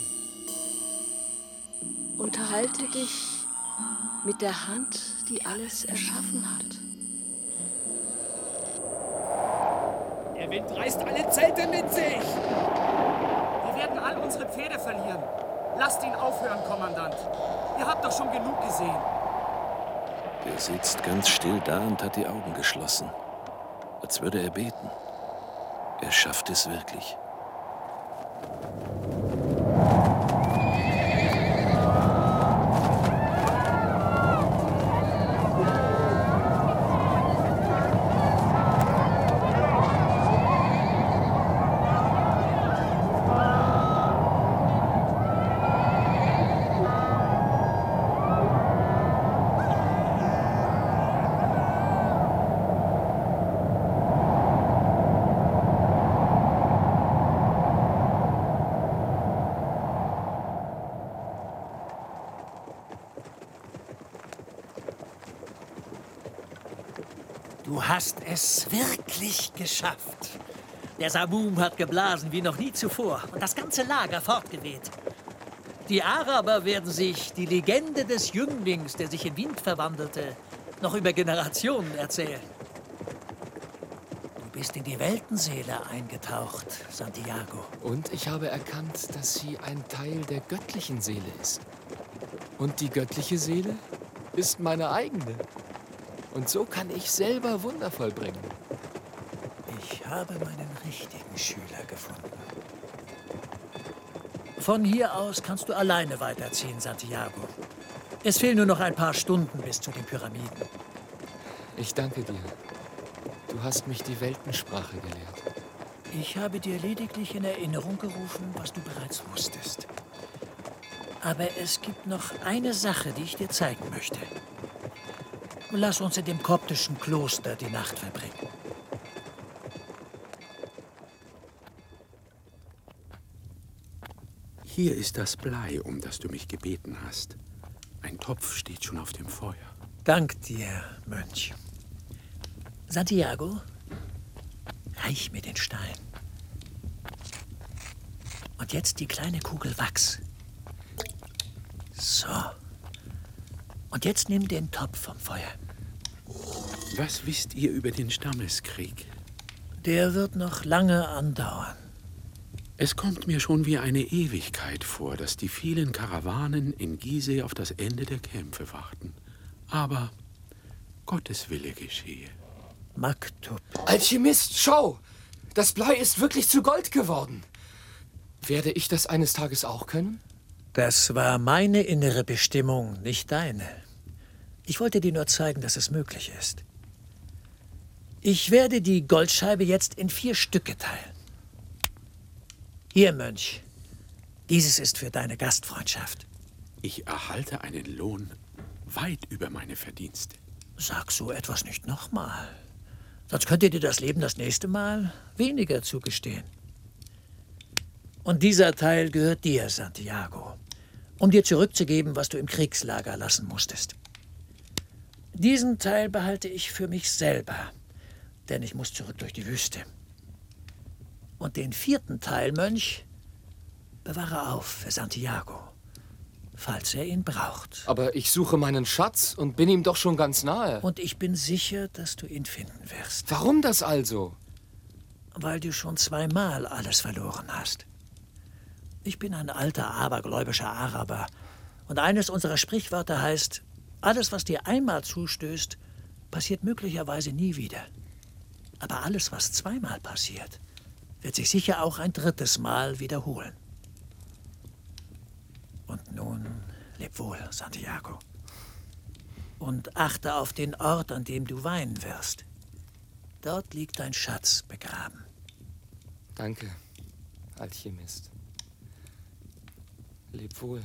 Unterhalte dich mit der Hand, die alles erschaffen hat. Der Wind reißt alle Zelte mit sich. Wir werden all unsere Pferde verlieren. Lasst ihn aufhören, Kommandant. Ihr habt doch schon genug gesehen. Er sitzt ganz still da und hat die Augen geschlossen, als würde er beten. Er schafft es wirklich. Du hast es wirklich geschafft. Der Samum hat geblasen wie noch nie zuvor und das ganze Lager fortgeweht. Die Araber werden sich die Legende des Jünglings, der sich in Wind verwandelte, noch über Generationen erzählen. Du bist in die Weltenseele eingetaucht, Santiago. Und ich habe erkannt, dass sie ein Teil der göttlichen Seele ist. Und die göttliche Seele ist meine eigene. Und so kann ich selber Wunder vollbringen. Ich habe meinen richtigen Schüler gefunden. Von hier aus kannst du alleine weiterziehen, Santiago. Es fehlen nur noch ein paar Stunden bis zu den Pyramiden. Ich danke dir. Du hast mich die Weltensprache gelehrt. Ich habe dir lediglich in Erinnerung gerufen, was du bereits wusstest. Aber es gibt noch eine Sache, die ich dir zeigen möchte. Lass uns in dem koptischen Kloster die Nacht verbringen. Hier ist das Blei, um das du mich gebeten hast. Ein Topf steht schon auf dem Feuer. Dank dir, Mönch. Santiago, reich mir den Stein. Und jetzt die kleine Kugel Wachs. So. Und jetzt nimm den Topf vom Feuer. Was wisst ihr über den Stammeskrieg? Der wird noch lange andauern. Es kommt mir schon wie eine Ewigkeit vor, dass die vielen Karawanen in Gizeh auf das Ende der Kämpfe warten. Aber Gottes Wille geschehe. Maktub. Alchemist, schau! Das Blei ist wirklich zu Gold geworden. Werde ich das eines Tages auch können? Das war meine innere Bestimmung, nicht deine. Ich wollte dir nur zeigen, dass es möglich ist. Ich werde die Goldscheibe jetzt in 4 Stücke teilen. Hier, Mönch. Dieses ist für deine Gastfreundschaft. Ich erhalte einen Lohn weit über meine Verdienste. Sag so etwas nicht nochmal. Sonst könnte dir das Leben das nächste Mal weniger zugestehen. Und dieser Teil gehört dir, Santiago, um dir zurückzugeben, was du im Kriegslager lassen musstest. Diesen Teil behalte ich für mich selber, denn ich muss zurück durch die Wüste. Und den 4. Teil, Mönch, bewahre auf für Santiago, falls er ihn braucht. Aber ich suche meinen Schatz und bin ihm doch schon ganz nahe. Und ich bin sicher, dass du ihn finden wirst. Warum das also? Weil du schon 2-mal alles verloren hast. Ich bin ein alter, abergläubischer Araber. Und eines unserer Sprichwörter heißt, alles, was dir einmal zustößt, passiert möglicherweise nie wieder. Aber alles, was 2-mal passiert, wird sich sicher auch ein 3. Mal wiederholen. Und nun, leb wohl, Santiago. Und achte auf den Ort, an dem du weinen wirst. Dort liegt dein Schatz begraben. Danke, Alchemist. Leb wohl.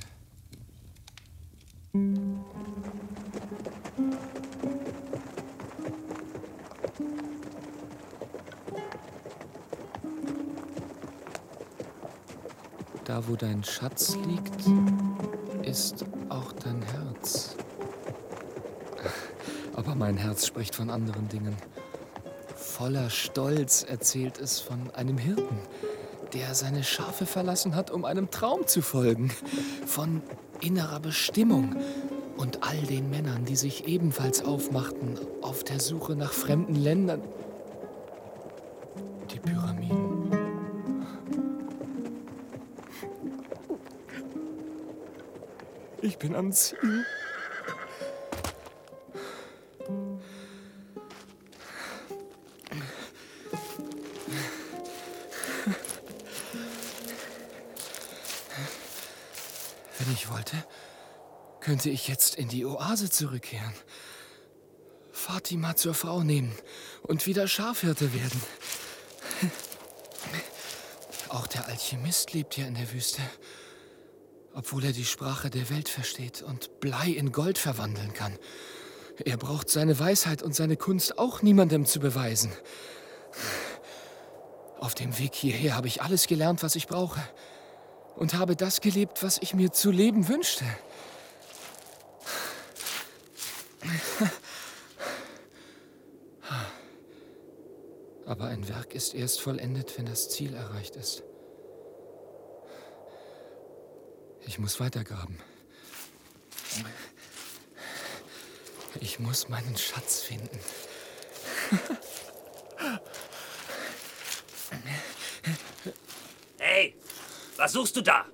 Da, wo dein Schatz liegt, ist auch dein Herz. Aber mein Herz spricht von anderen Dingen. Voller Stolz erzählt es von einem Hirten, der seine Schafe verlassen hat, um einem Traum zu folgen. Von innerer Bestimmung und all den Männern, die sich ebenfalls aufmachten auf der Suche nach fremden Ländern. Die Pyramiden. Ich bin am Ziel. Wenn ich wollte, könnte ich jetzt in die Oase zurückkehren, Fatima zur Frau nehmen und wieder Schafhirte werden. Auch der Alchemist lebt hier in der Wüste, obwohl er die Sprache der Welt versteht und Blei in Gold verwandeln kann. Er braucht seine Weisheit und seine Kunst auch niemandem zu beweisen. Auf dem Weg hierher habe ich alles gelernt, was ich brauche. Und habe das gelebt, was ich mir zu leben wünschte. Aber ein Werk ist erst vollendet, wenn das Ziel erreicht ist. Ich muss weitergraben. Ich muss meinen Schatz finden. Hey, was suchst du da?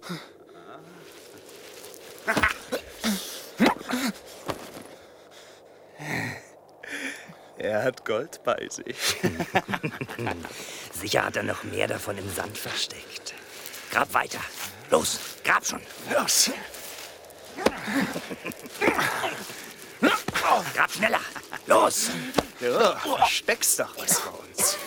Er hat Gold bei sich. Sicher hat er noch mehr davon im Sand versteckt. Grab weiter. Los, grab schon. Los. Grab schneller. Los. Ja, versteckst doch was vor uns.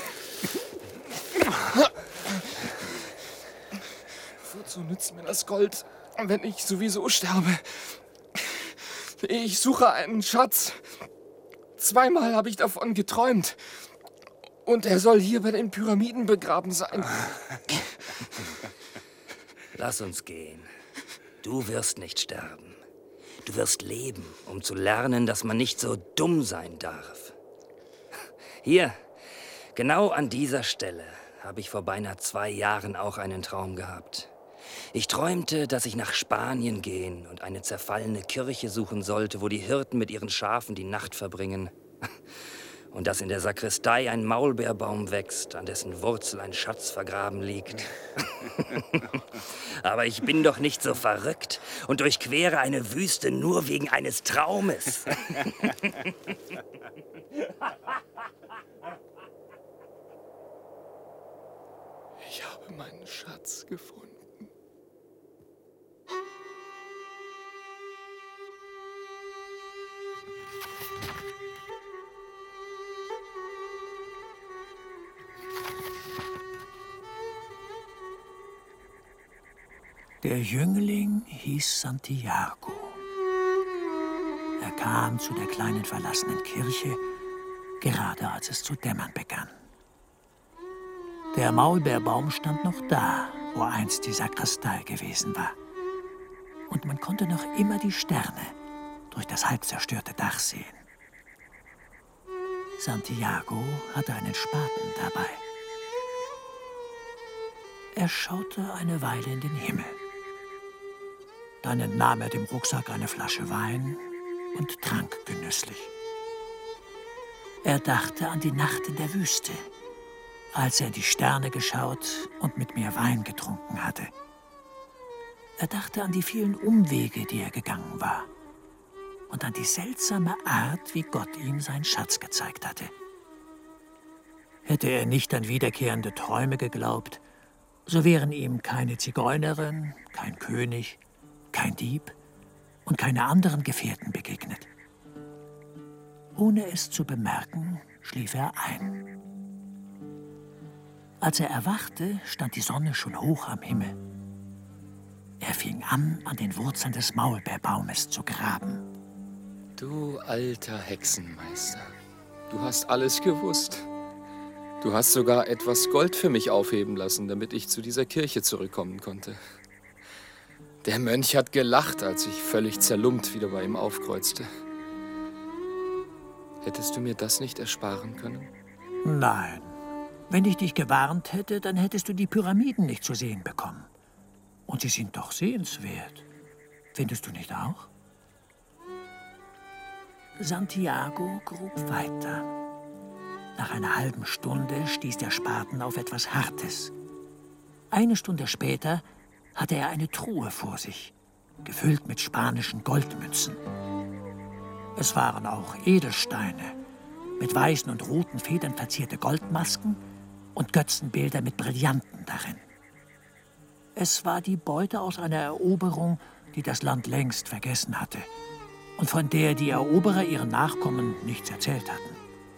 Wozu nützt mir das Gold, wenn ich sowieso sterbe? Ich suche einen Schatz. 2-mal habe ich davon geträumt. Und er soll hier bei den Pyramiden begraben sein. Lass uns gehen. Du wirst nicht sterben. Du wirst leben, um zu lernen, dass man nicht so dumm sein darf. Hier, genau an dieser Stelle, habe ich vor beinahe 2 Jahren auch einen Traum gehabt. Ich träumte, dass ich nach Spanien gehen und eine zerfallene Kirche suchen sollte, wo die Hirten mit ihren Schafen die Nacht verbringen. Und dass in der Sakristei ein Maulbeerbaum wächst, an dessen Wurzel ein Schatz vergraben liegt. Aber ich bin doch nicht so verrückt und durchquere eine Wüste nur wegen eines Traumes. Ich habe meinen Schatz gefunden. Der Jüngling hieß Santiago. Er kam zu der kleinen verlassenen Kirche, gerade als es zu dämmern begann. Der Maulbeerbaum stand noch da, wo einst die Sakristei gewesen war. Und man konnte noch immer die Sterne durch das halb zerstörte Dach sehen. Santiago hatte einen Spaten dabei. Er schaute eine Weile in den Himmel. Dann entnahm er dem Rucksack eine Flasche Wein und trank genüsslich. Er dachte an die Nacht in der Wüste, als er in die Sterne geschaut und mit mir Wein getrunken hatte. Er dachte an die vielen Umwege, die er gegangen war, und an die seltsame Art, wie Gott ihm seinen Schatz gezeigt hatte. Hätte er nicht an wiederkehrende Träume geglaubt, so wären ihm keine Zigeunerin, kein König, kein Dieb und keine anderen Gefährten begegnet. Ohne es zu bemerken, schlief er ein. Als er erwachte, stand die Sonne schon hoch am Himmel. Er fing an den Wurzeln des Maulbeerbaumes zu graben. Du alter Hexenmeister, du hast alles gewusst. Du hast sogar etwas Gold für mich aufheben lassen, damit ich zu dieser Kirche zurückkommen konnte. Der Mönch hat gelacht, als ich völlig zerlumpt wieder bei ihm aufkreuzte. Hättest du mir das nicht ersparen können? Nein. Wenn ich dich gewarnt hätte, dann hättest du die Pyramiden nicht zu sehen bekommen. Und sie sind doch sehenswert. Findest du nicht auch? Santiago grub weiter. Nach einer halben Stunde stieß der Spaten auf etwas Hartes. Eine Stunde später hatte er eine Truhe vor sich, gefüllt mit spanischen Goldmünzen. Es waren auch Edelsteine, mit weißen und roten Federn verzierte Goldmasken und Götzenbilder mit Brillanten darin. Es war die Beute aus einer Eroberung, die das Land längst vergessen hatte und von der die Eroberer ihren Nachkommen nichts erzählt hatten.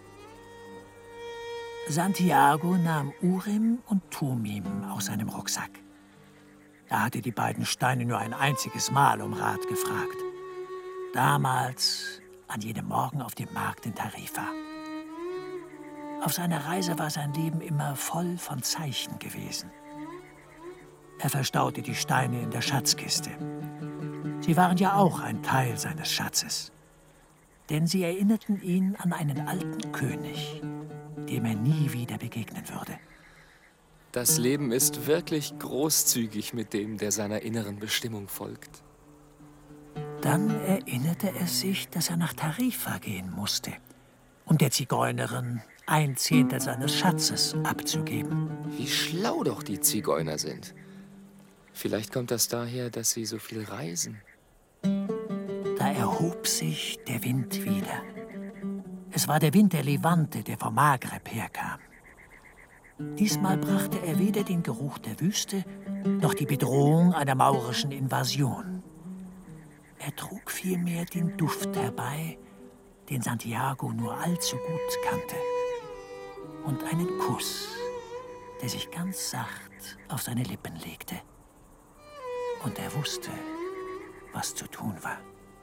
Santiago nahm Urim und Tumim aus seinem Rucksack. Er hatte die beiden Steine nur ein einziges Mal um Rat gefragt. Damals, an jenem Morgen auf dem Markt in Tarifa. Auf seiner Reise war sein Leben immer voll von Zeichen gewesen. Er verstaute die Steine in der Schatzkiste. Sie waren ja auch ein Teil seines Schatzes. Denn sie erinnerten ihn an einen alten König, dem er nie wieder begegnen würde. Das Leben ist wirklich großzügig mit dem, der seiner inneren Bestimmung folgt. Dann erinnerte er sich, dass er nach Tarifa gehen musste, um der Zigeunerin 1/10 seines Schatzes abzugeben. Wie schlau doch die Zigeuner sind. Vielleicht kommt das daher, dass sie so viel reisen. Da erhob sich der Wind wieder. Es war der Wind der Levante, der vom Maghreb herkam. Diesmal brachte er weder den Geruch der Wüste noch die Bedrohung einer maurischen Invasion. Er trug vielmehr den Duft herbei, den Santiago nur allzu gut kannte. Und einen Kuss, der sich ganz sacht auf seine Lippen legte. Und er wusste, was zu tun war.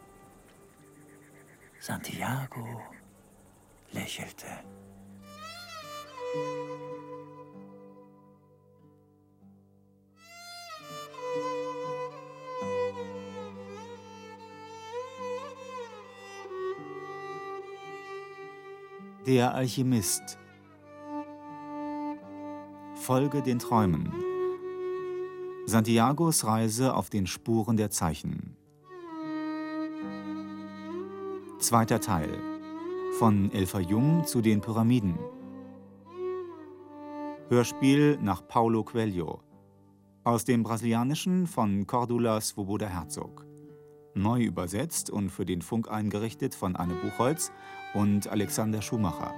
Santiago lächelte. Der Alchemist. Folge den Träumen. Santiagos Reise auf den Spuren der Zeichen. Zweiter Teil. Von El Fayum zu den Pyramiden. Hörspiel nach Paulo Coelho. Aus dem Brasilianischen von Cordula Swoboda Herzog. Neu übersetzt und für den Funk eingerichtet von Anne Buchholz und Alexander Schumacher.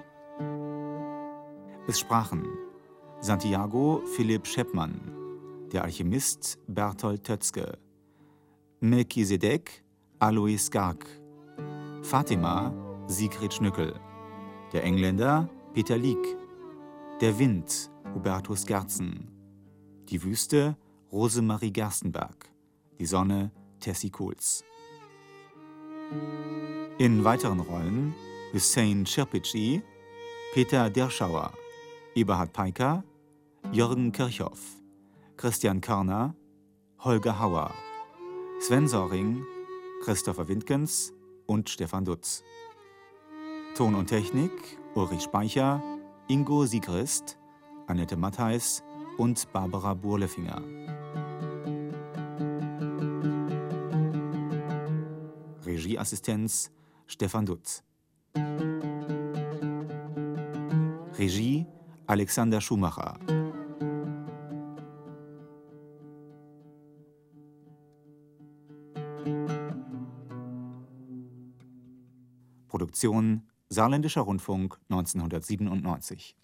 Es sprachen Santiago Philipp Scheppmann, der Alchemist Berthold Tötzke, Melchisedek Alois Garg, Fatima Sigrid Schnückel, der Engländer Peter Lieck, der Wind Hubertus Gerzen, die Wüste Rosemarie Gerstenberg, die Sonne Tessie Kohls. In weiteren Rollen Hüseyin Çirpici, Peter Derschauer, Eberhard Peiker, Jürgen Kirchhoff, Christian Körner, Holger Hauer, Sven Soring, Christopher Windgens und Stefan Dutz. Ton und Technik Ulrich Speicher, Ingo Siegrist, Annette Mattheis und Barbara Burlefinger. Regieassistenz Stefan Dutz. Regie Alexander Schumacher. Produktion Saarländischer Rundfunk 1997.